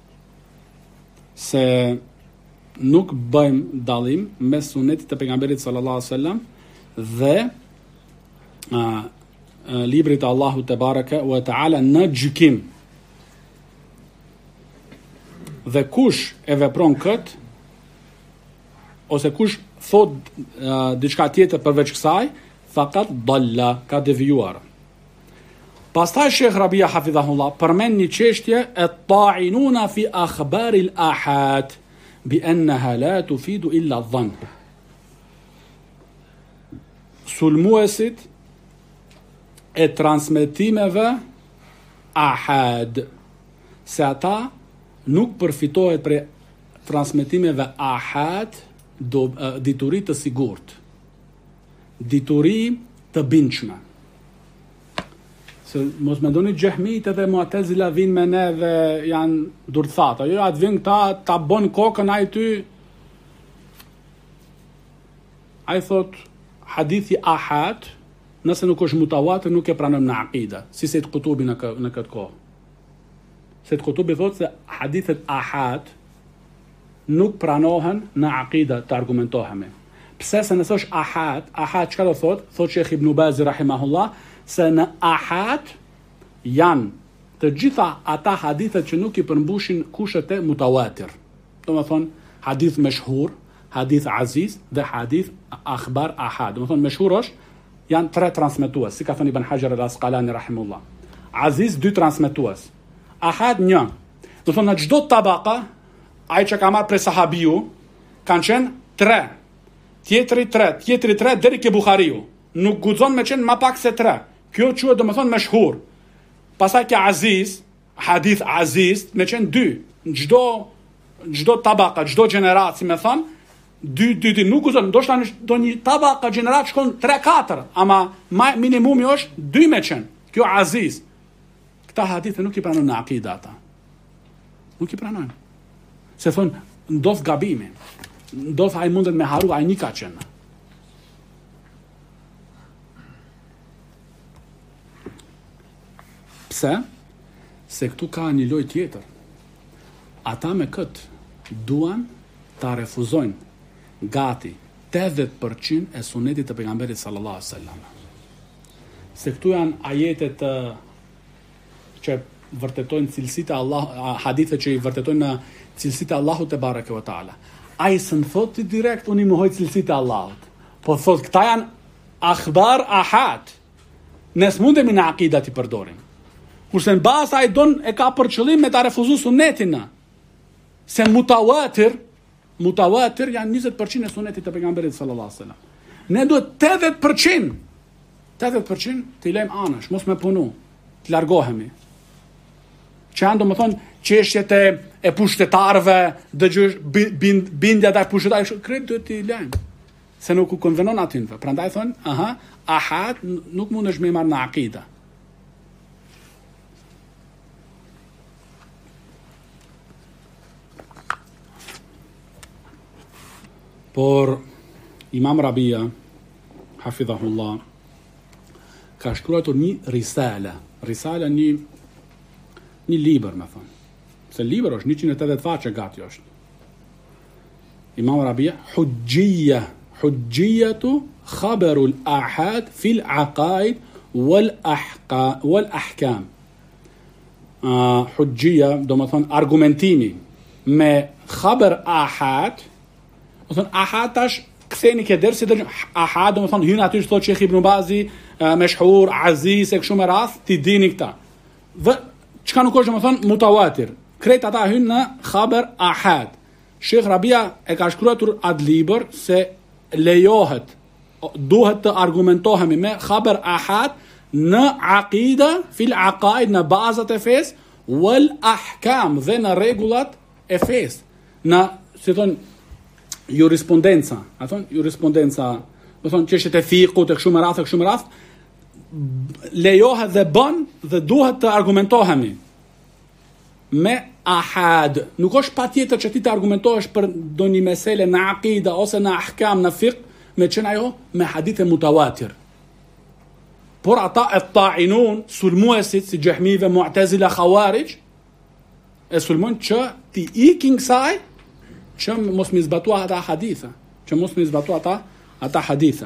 se nuk bëjmë dallim mes sunetit të pejgamberit sallallahu alaihi wasallam dhe librit të Allahut te baraka wa taala në gjykim. Dhe kush e vepron kët, ose kush thot diçka tjetër përveç kësaj, faqat dalla, ka devijuar. Pastaj Sheikh Rabia hafidhahullah përmend një çështje e ta'inuna fi akhbar al-ahad bi annaha la tufidu illa adh-dhann. Sulmuesit e transmetimeve ahad, se ata nuk përfitohet për transmetimeve ahad dituri të sigurt, dituri të bindshme. Se mos mendoni Xehmit edhe Mu'tazila vinë me ne dhe janë durthata. Jo, atë vin këta ta bën kokën ai ty. Ai thot hadithi ahad, nëse nuk është mutawatir, nuk e pranojmë në aqida, si Said Qutubi në këtë kohë. Said Qutubi thot se hadithet ahad nuk pranohen në aqida të argumentohemi. Pse? Se nëse është ahad çka do thot? Thot Sheikh Ibn Bazi rahimahullah se në ahad janë të gjitha ata hadithet që nuk i përmbushin kushtet e mutawatir. Do të thonë hadith meshhur, hadith aziz dhe hadith akhbar ahad. Do të thonë meshhur është janë 3 transmetues, si ka thënë Ibn Hajar al-Asqalani rahimullah. Aziz 2 transmetues. Ahad 1. Do të thonë në çdo tabaka ai që ka marrë prej sahabiu kanë qenë 3. Tjetri 3 deri ke Buhariu. Nuk guxon me qenë më pak se 3. Kjo quhet domethënë meshhur. Pastaj ke aziz, hadith aziz me qenë 2. Në çdo tabaka, çdo gjenerat, si më thon, 2 nuk guxon, ndoshta në një tabaka gjenerat shkon 3-4, ama minimumi është 2 me qenë. Kjo aziz. Këta hadithe nuk i pranojnë në akida ata. Nuk i pranojnë. Se thonë, ndodh gabimi. Ndodh ai mundet me haru, ai një ka qenë. Pse? Se këtu ka një lojë tjetër. Ata me këtë duan ta refuzojnë gati 80% e sunetit të pejgamberit sallallahu alaihi wasallam. Se këtu janë ajetet që vërtetojnë cilësitë e Allah, hadithe që i vërtetojnë në cilësitë e Allahut te bareke ve taala. Ai s'në thotë direkt unë i mohoj cilësitë e Allahut, po thotë këta janë akhbar ahad. Ne s'mundemi në akida t'i përdorim. Kurse në bazë ai e ka për qëllim me ta refuzu sunetin. Se mutawatir janë 20% e sunetit të pejgamberit sallallahu alaihi wasallam. Ne duhet 80% të i lejmë anash, mos me punu, të largohemi. Që janë do më thonë qeshjet e pushtetarve, bindja dhe pushtetarve, kretë duhet të i lejmë. Se nuk u konvenon atynve. Prandaj thonë, ahad nuk mund është me marrë në akida. Por Imam Rabia, hafidhahullah, ka shkruar një risale, një libër, me thonë. Se libër është 180 faqe gati është. Imam Rabia, hujjiyatu khabarul ahad fil aqaid wal ahkam. Hujjia, do më thonë, argumentimi me khabar ahad. Do thonë ahad tash ktheni ke dersi dhe ahad, do më thonë hyn aty që thotë Sheikh Ibn Bazi, meshhur, aziz e kështu me radh, ti dini këta. Dhe çka nuk është do më thonë mutawatir. Krejt ata hyn në khabar ahad. Sheikh Rabia e ka shkruar atë libër se lejohet, duhet të argumentohemi me khabar ahad në aqida, fil aqaid, në bazat e fesë, wal ahkam, dhe në rregullat e fesë. Në, si thonë, jurisprudenca, do thonë çështjet e fikut e kështu me radh, lejohet dhe bën dhe duhet të argumentohemi me ahad. Nuk është patjetër që ti të argumentohesh për ndonjë mesele në aqida ose në ahkam, në fiqh, me qenë ajo me hadithe mutawatir. Por ata e ta'inun, sulmuesit si Jahmive, Mu'tazila, Khawarij, e sulmojnë që ti ikin kësaj që mos mi zbatua ata haditha.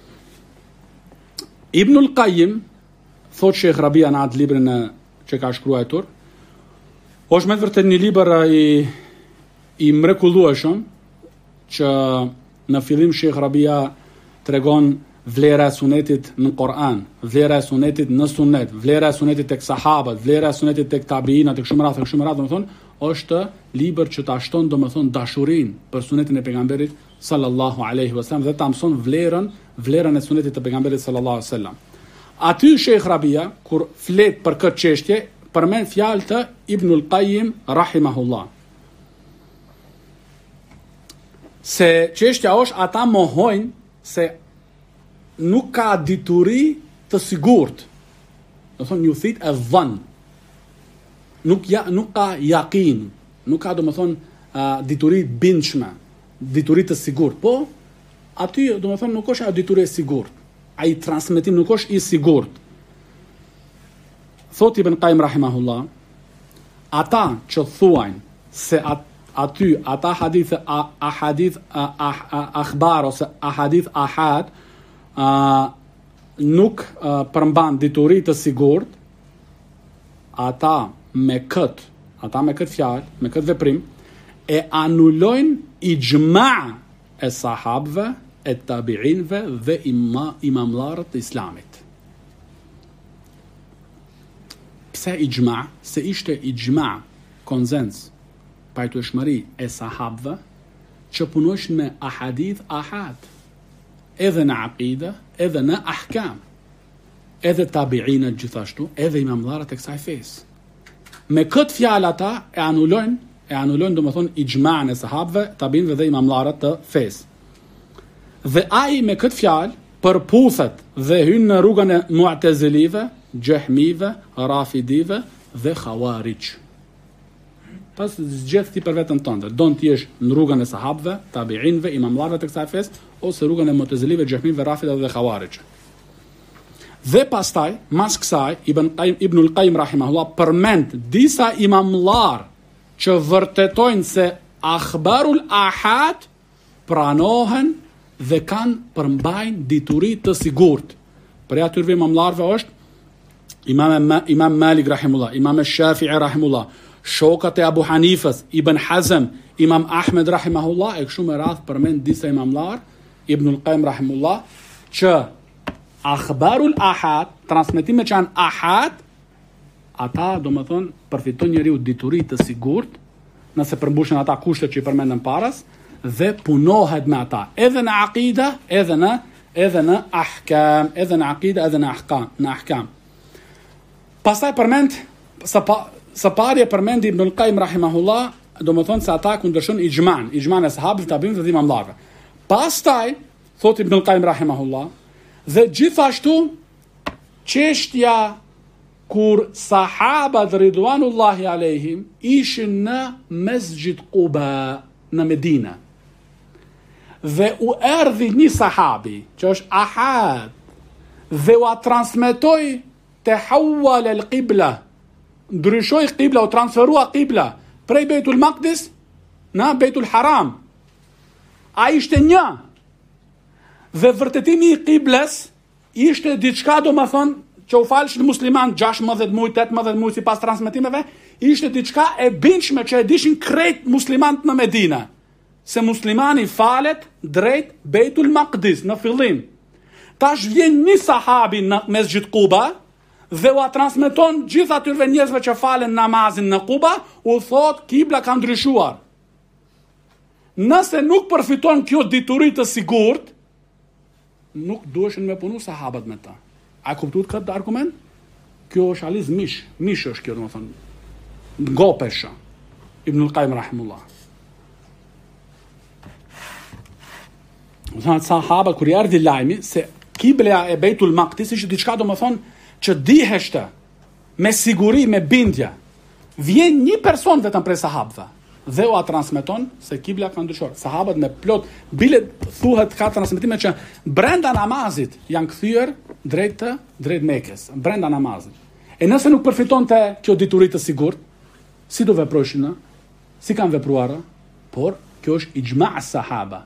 Ibnul Qayyim, thot Sheikh Rabia në atë librin që ka shkruar, është me të vërtet një libër i mrekullueshëm, që në fillim Sheikh Rabia tregon vlera e sunetit në Kur'an, vlera e sunetit në sunet, vlera e sunetit tek sahabët, vlera e sunetit tek tabiinat, tek shumë radhë, domethënë është libër që ta shton domethënë dashurinë për sunetin e pejgamberit sallallahu alaihi wasallam dhe ta mëson vlerën e sunetit të pejgamberit sallallahu alaihi wasallam. Aty Sheikh Rabia kur flet për këtë çështje përmend fjalë të Ibnul Qayyim rahimahullah. Se çështja është ata mohojnë se nuk ka dituri të sigurt. Do thonë ju thit e dhann. Nuk ka yaqin, nuk ka domethënë dituri bindshme, dituri të sigurt. Po aty domethënë nuk është dituri e sigurt. Ai transmetim nuk është i sigurt. Thot Ibn Qayyim rahimahullah, ata që thuajnë se aty ata hadithe akhbar ose ahadith ahad nuk përmban dituri të sigurt, ata me këtë fjalë, me këtë veprim e anulojnë ijma e sahabëve, e tabiinëve dhe imamlarët e islamit. Pse ijma? Se ishte ijma, konsens, pajtueshmëri e sahabëve që punojshin me ahadith ahad, edhe në aqide, edhe në ahkam, edhe tabiinët gjithashtu, edhe imamlarët e kësaj fesë. Me këtë fjalë ata e anulojnë domethënë ijma'an e sahabëve, tabiinëve dhe imamlarët të fesë. Dhe ai me këtë fjalë përputhet dhe hyn në rrugën e Mu'tazilive, Jahmive, Rafidive dhe Khawarij. Pas zgjedh ti për veten tënde, don ti jesh në rrugën e sahabëve, tabiinëve, imamlarëve të kësaj fesë ose rrugën e Mu'tazilive, Jahmive, Rafidave dhe Khawarij. Dhe pastaj, mas kësaj, Ibnul Qayyim rahimahullah përmend disa imamlar që vërtetojnë se akhbarul ahad pranohen dhe kanë përmbajnë dituri të sigurt. Për atyre imamlarve është Imam Malik rahimullah, Imam Shafi'i rahimullah, shokët e Abu Hanifës, Ibn Hazm, Imam Ahmed rahimahullah, e kështu me radhë përmend disa imamlar, Ibnul Qayyim rahimullah, që akhbarul ahad, transmetime që janë ahad, ata do më thonë përfiton njeriu dituri të sigurt, nëse përmbushen ata kushtet që i përmendën paras, dhe punohet me ata, edhe në aqida, edhe në ahkam, edhe në aqida, edhe në ahkam. Pastaj përmend, së pari e përmend Ibnul Qayyim rahimahullah, do më thonë se ata kundërshton ijma'an e sahabëve, tabiinëve dhe imamlarëve. Pastaj, thot Ibnul Qayyim rahimahullah, dhe gjithashtu çështja kur sahabat ridwanullahi alejhim ishin në Mesjid Quba në Medinë. Dhe u erdhi një sahabi që është ahad dhe u transmetoi tahawwal al-qibla, ndryshoi qibla, u transferua qibla prej Beitul Maqdis në Beitul Haram. Ai ishte një. Dhe vërtetimi i qiblës ishte diçka, do më thonë, që u falshin musliman 16 muaj, 18 muaj sipas transmetimeve, ishte diçka e bindshme që e dishin krejt muslimanët në Medinë, se muslimani falet drejt Beitul Maqdis në fillim. Tash vjen një sahabi në Mesjid Quba dhe u transmeton gjithë atyre njerëzve që falen namazin në Quba, u thot kibla ka ndryshuar. Nëse nuk përfiton kjo dituri të sigurt, nuk duheshin me punu sahabat me ta. A kuptuat këtë argument? Kjo është aliz mish është kjo, do të thonë, ngopesha. Ibnul Qayyim rahimullah. Thonë sahabat kur i erdhi lajmi se kibla e Beitul Maqdis ishte diçka, do të thonë, që diheshte me siguri, me bindje. Vjen një person vetëm prej sahabëve dhe u transmeton se kibla ka ndryshuar. Sahabët me plot bile thuhet ka transmetime që brenda namazit janë kthyer drejt Mekës, brenda namazit. E nëse nuk përfitonte kjo dituri të sigurt, si do veproshin? Si kanë vepruar? Por kjo është ijma' as-sahaba.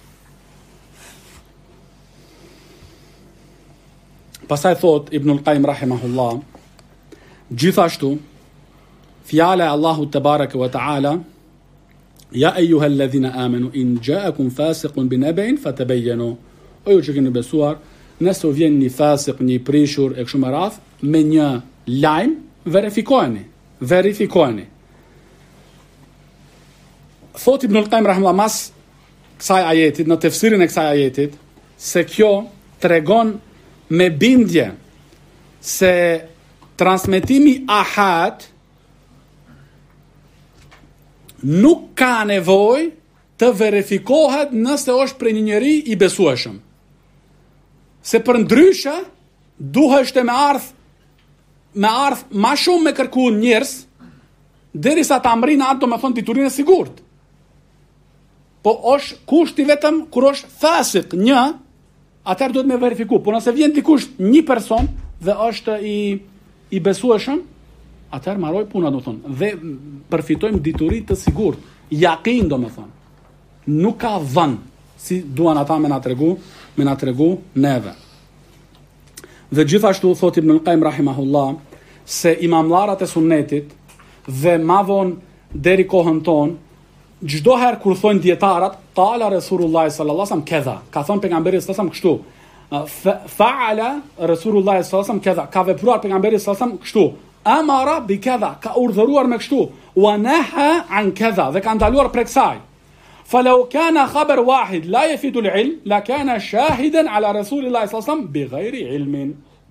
Pastaj thot Ibnul Qayyim rahimahullah, gjithashtu fjala e Allahut te baraka wa taala, ja ejuha alladhina amanu in ja'akum fasiqun binaba'in fatabayyanu, o ju që keni besuar, nëse u vjen një fasik, një prishur e kështu me radh me një lajm, verifikojeni. Thot Ibnul Qayyim rahimahullah mas kësaj ajetit, në tefsirin e kësaj ajetit, se kjo tregon me bindje se transmetimi ahad nuk ka nevojë të verifikohet nëse është për një njeri i besueshëm. Se për ndryshe duheshte me ardh ma shumë me kërku njerëz derisa ta amrin atë, do me thonë, diturinë e sigurt. Po është kushti vetëm kur është fasik një, atëherë duhet me verifiku. Po nëse vjen dikush një person dhe është i besueshëm, atëherë mbaroj puna, do thonë, dhe përfitojmë dituri të sigurt. Yaqin do me thonë. Nuk ka dhën, si duan ata me na tregu neve. Dhe gjithashtu thot Ibn al-Qayyim rahimahullah se imamllarat e sunnetit dhe ma vonë deri kohën tonë, çdo herë kur thonë dietarët qala Rasulullah sallallahu alaihi wasallam kedha, ka thonë pejgamberi sallallahu alaihi wasallam kështu, fa'ala Rasulullah sallallahu alaihi wasallam kedha, ka vepruar pejgamberi sallallahu alaihi wasallam kështu, amara bi kedha, ka urdhëruar me kështu, wa naha an kedha, dhe ka ndaluar prej kësaj. فلو كان خبر واحد لا يفيد العلم لكان شاهدا على رسول الله صلى الله عليه وسلم بغير علم.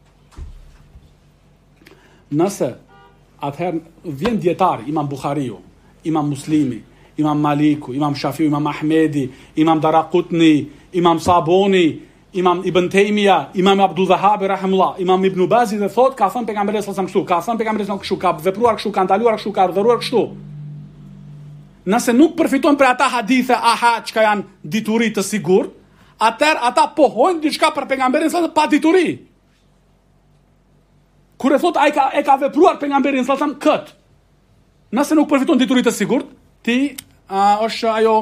Nëse atëherë vjen dietar, Imam Bukhariu, Imam Muslimi, Imam Maliku, Imam Shafiu, Imam Ahmedi, Imam Daraqutni, Imam Saboni, Imam Ibn Taymiya, Imam Abdul Wahhab rahimullah, Imam Ibn Bazi dhe thot ka thënë pejgamberi sallallahu alaihi wasallam kështu, ka thënë pejgamberi sallallahu alaihi wasallam kështu, ka vepruar kështu, ka ndaluar kështu, ka urdhëruar kështu. Nëse nuk përfitojnë për ata hadithe ahad që janë dituri të sigurt, atëherë ata pohojnë diçka për pejgamberin sallallahu alaihi wasallam pa dituri. Kur e thot ai e ka vepruar pejgamberin sallallahu alaihi wasallam kët. Nëse nuk përfiton dituri të sigurt, ti është ajo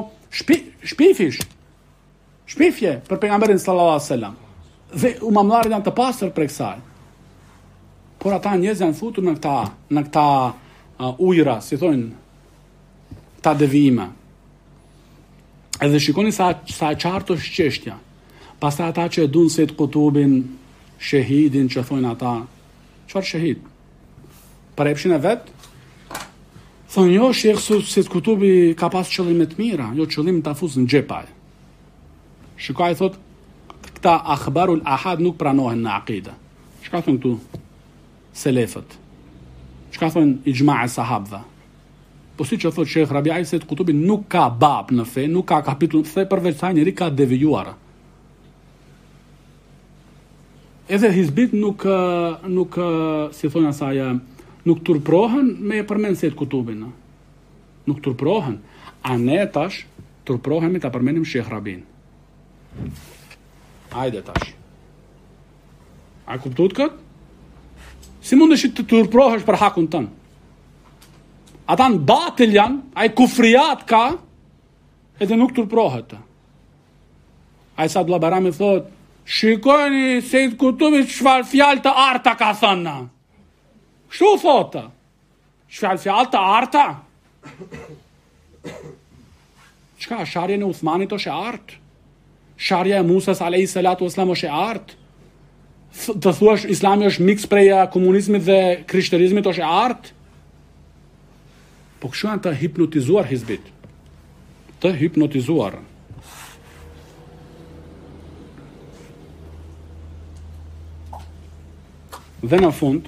shpifje për pejgamberin sallallahu alaihi wasallam. Dhe imamllarit janë të pastër për kësaj. Por ata njerëz janë futur në këta ujëra, si thonë, ta devijime. Edhe shikoni sa qartë është çështja. Pastaj ata që e duan se të Kutubin, shahidin që thonë ata, çfarë shahid? Për epshin e vet? Thonë jo, Shekh se Kutubi ka pas qëllime të mira, jo qëllim ta fusë në xhepaj. Shikoj thot, këta akhbarul ahad nuk pranohen në akide. Çka thonë këtu selefët? Çka thonë ijma' e sahabëve? Po si që thot Shekh Rabiai se Kutubi nuk ka bab në fe, nuk ka kapitull në fe, përveç sa njëri ka devijuar. Edhe hizbit nuk si thonë asaj, nuk turprohen me përmend se Kutubin. Nuk turprohen. A ne tash turprohemi ta përmendim Shekh Rabin. Hajde tash. A kuptuat kët? Si mundesh të turprohesh për hakun tënd? Ata në batil janë, a i kufriat ka, edhe nuk turprohet. A i sa Abdullah Barami thot, shikoni se i të Kutubi çfarë fjalë të arta ka thënë. Kështu thotë. Çfarë fjalë të arta? Çka, sharja në Uthmanit është e artë? Sharja e Musas alayhi salatu wasalam është e artë? Të thuash Islami është miks prej komunizmit dhe krishterizmit është e artë? Po kështu janë të hipnotizuar hizbit. Të hipnotizuar. Dhe në fund,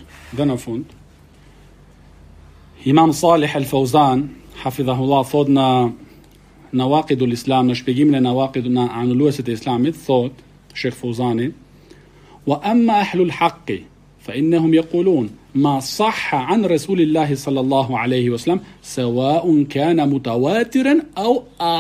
Imam Salih al-Fawzan, hafidhahullah, thot në Nawaqidul Islam, në shpjegimin e Nawaqidul në anulluesit e Islamit, thot Sheikh Fawzani, wa amma ahlul haqqi, fa innahum yaqulun ما صح عن رسول الله صلى الله عليه وسلم سواء كان متواترا أو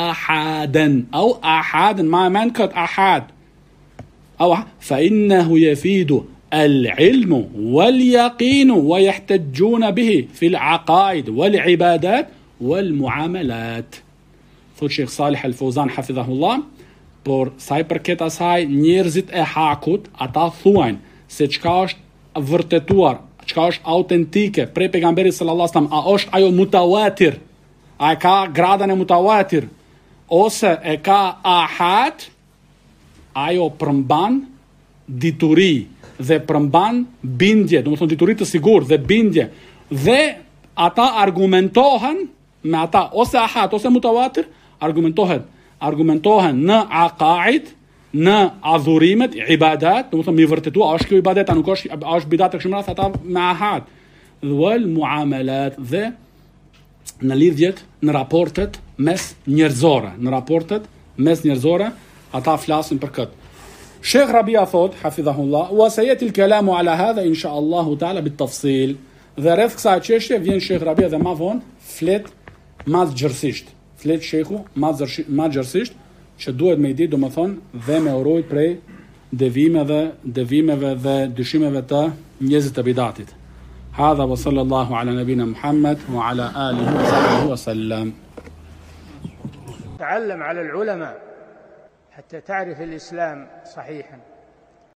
آحادا ما منكت أحد أو فإنه يفيد العلم واليقين ويحتجون به في العقائد والعبادات والمعاملات. Thot Sheikh Salih al-Fawzan hafidhahullah, por sa I përket asaj njerëzit e hakut, ata thuajnë se çka është vërtetuar, çka është autentike prej pejgamberit sallallahu alajhi wasallam, a është ajo mutawatir, a e ka gradën e mutawatir, ose e ka ahad, ajo përmban dituri dhe përmban bindje, do të thonë dituri të sigurt dhe bindje, dhe ata argumentohen me ata ose ahad ose mutawatir, argumentohen në aqaid, në adhurimet, ibadat, do të thonë mi vërtetua, është kjo ibadet, a nuk është bidat e kështu me radhë, ata me ahad, wal muamalat, dhe në lidhjet, në raportet mes njerëzore, ata flasin për këtë. Sheikh Rabia thot, hafidhahullah, wa sayati al-kalamu ala hadha insha Allah taala bit-tafsil. Dhe rreth kësaj çështje vjen Sheikh Rabia dhe më vonë flet madhgjërsisht. Flet Sheikhu madhgjërsisht, që duhet me I ditë, domethënë, dhe me urojt prej devimeve dhe dyshimeve të njerëzit të bidatit. Hadha wa sallallahu ala nabina Muhammad wa ala alihi wa sahbihi wa sallam. تعلم على العلماء حتى تعرف الإسلام صحيحا.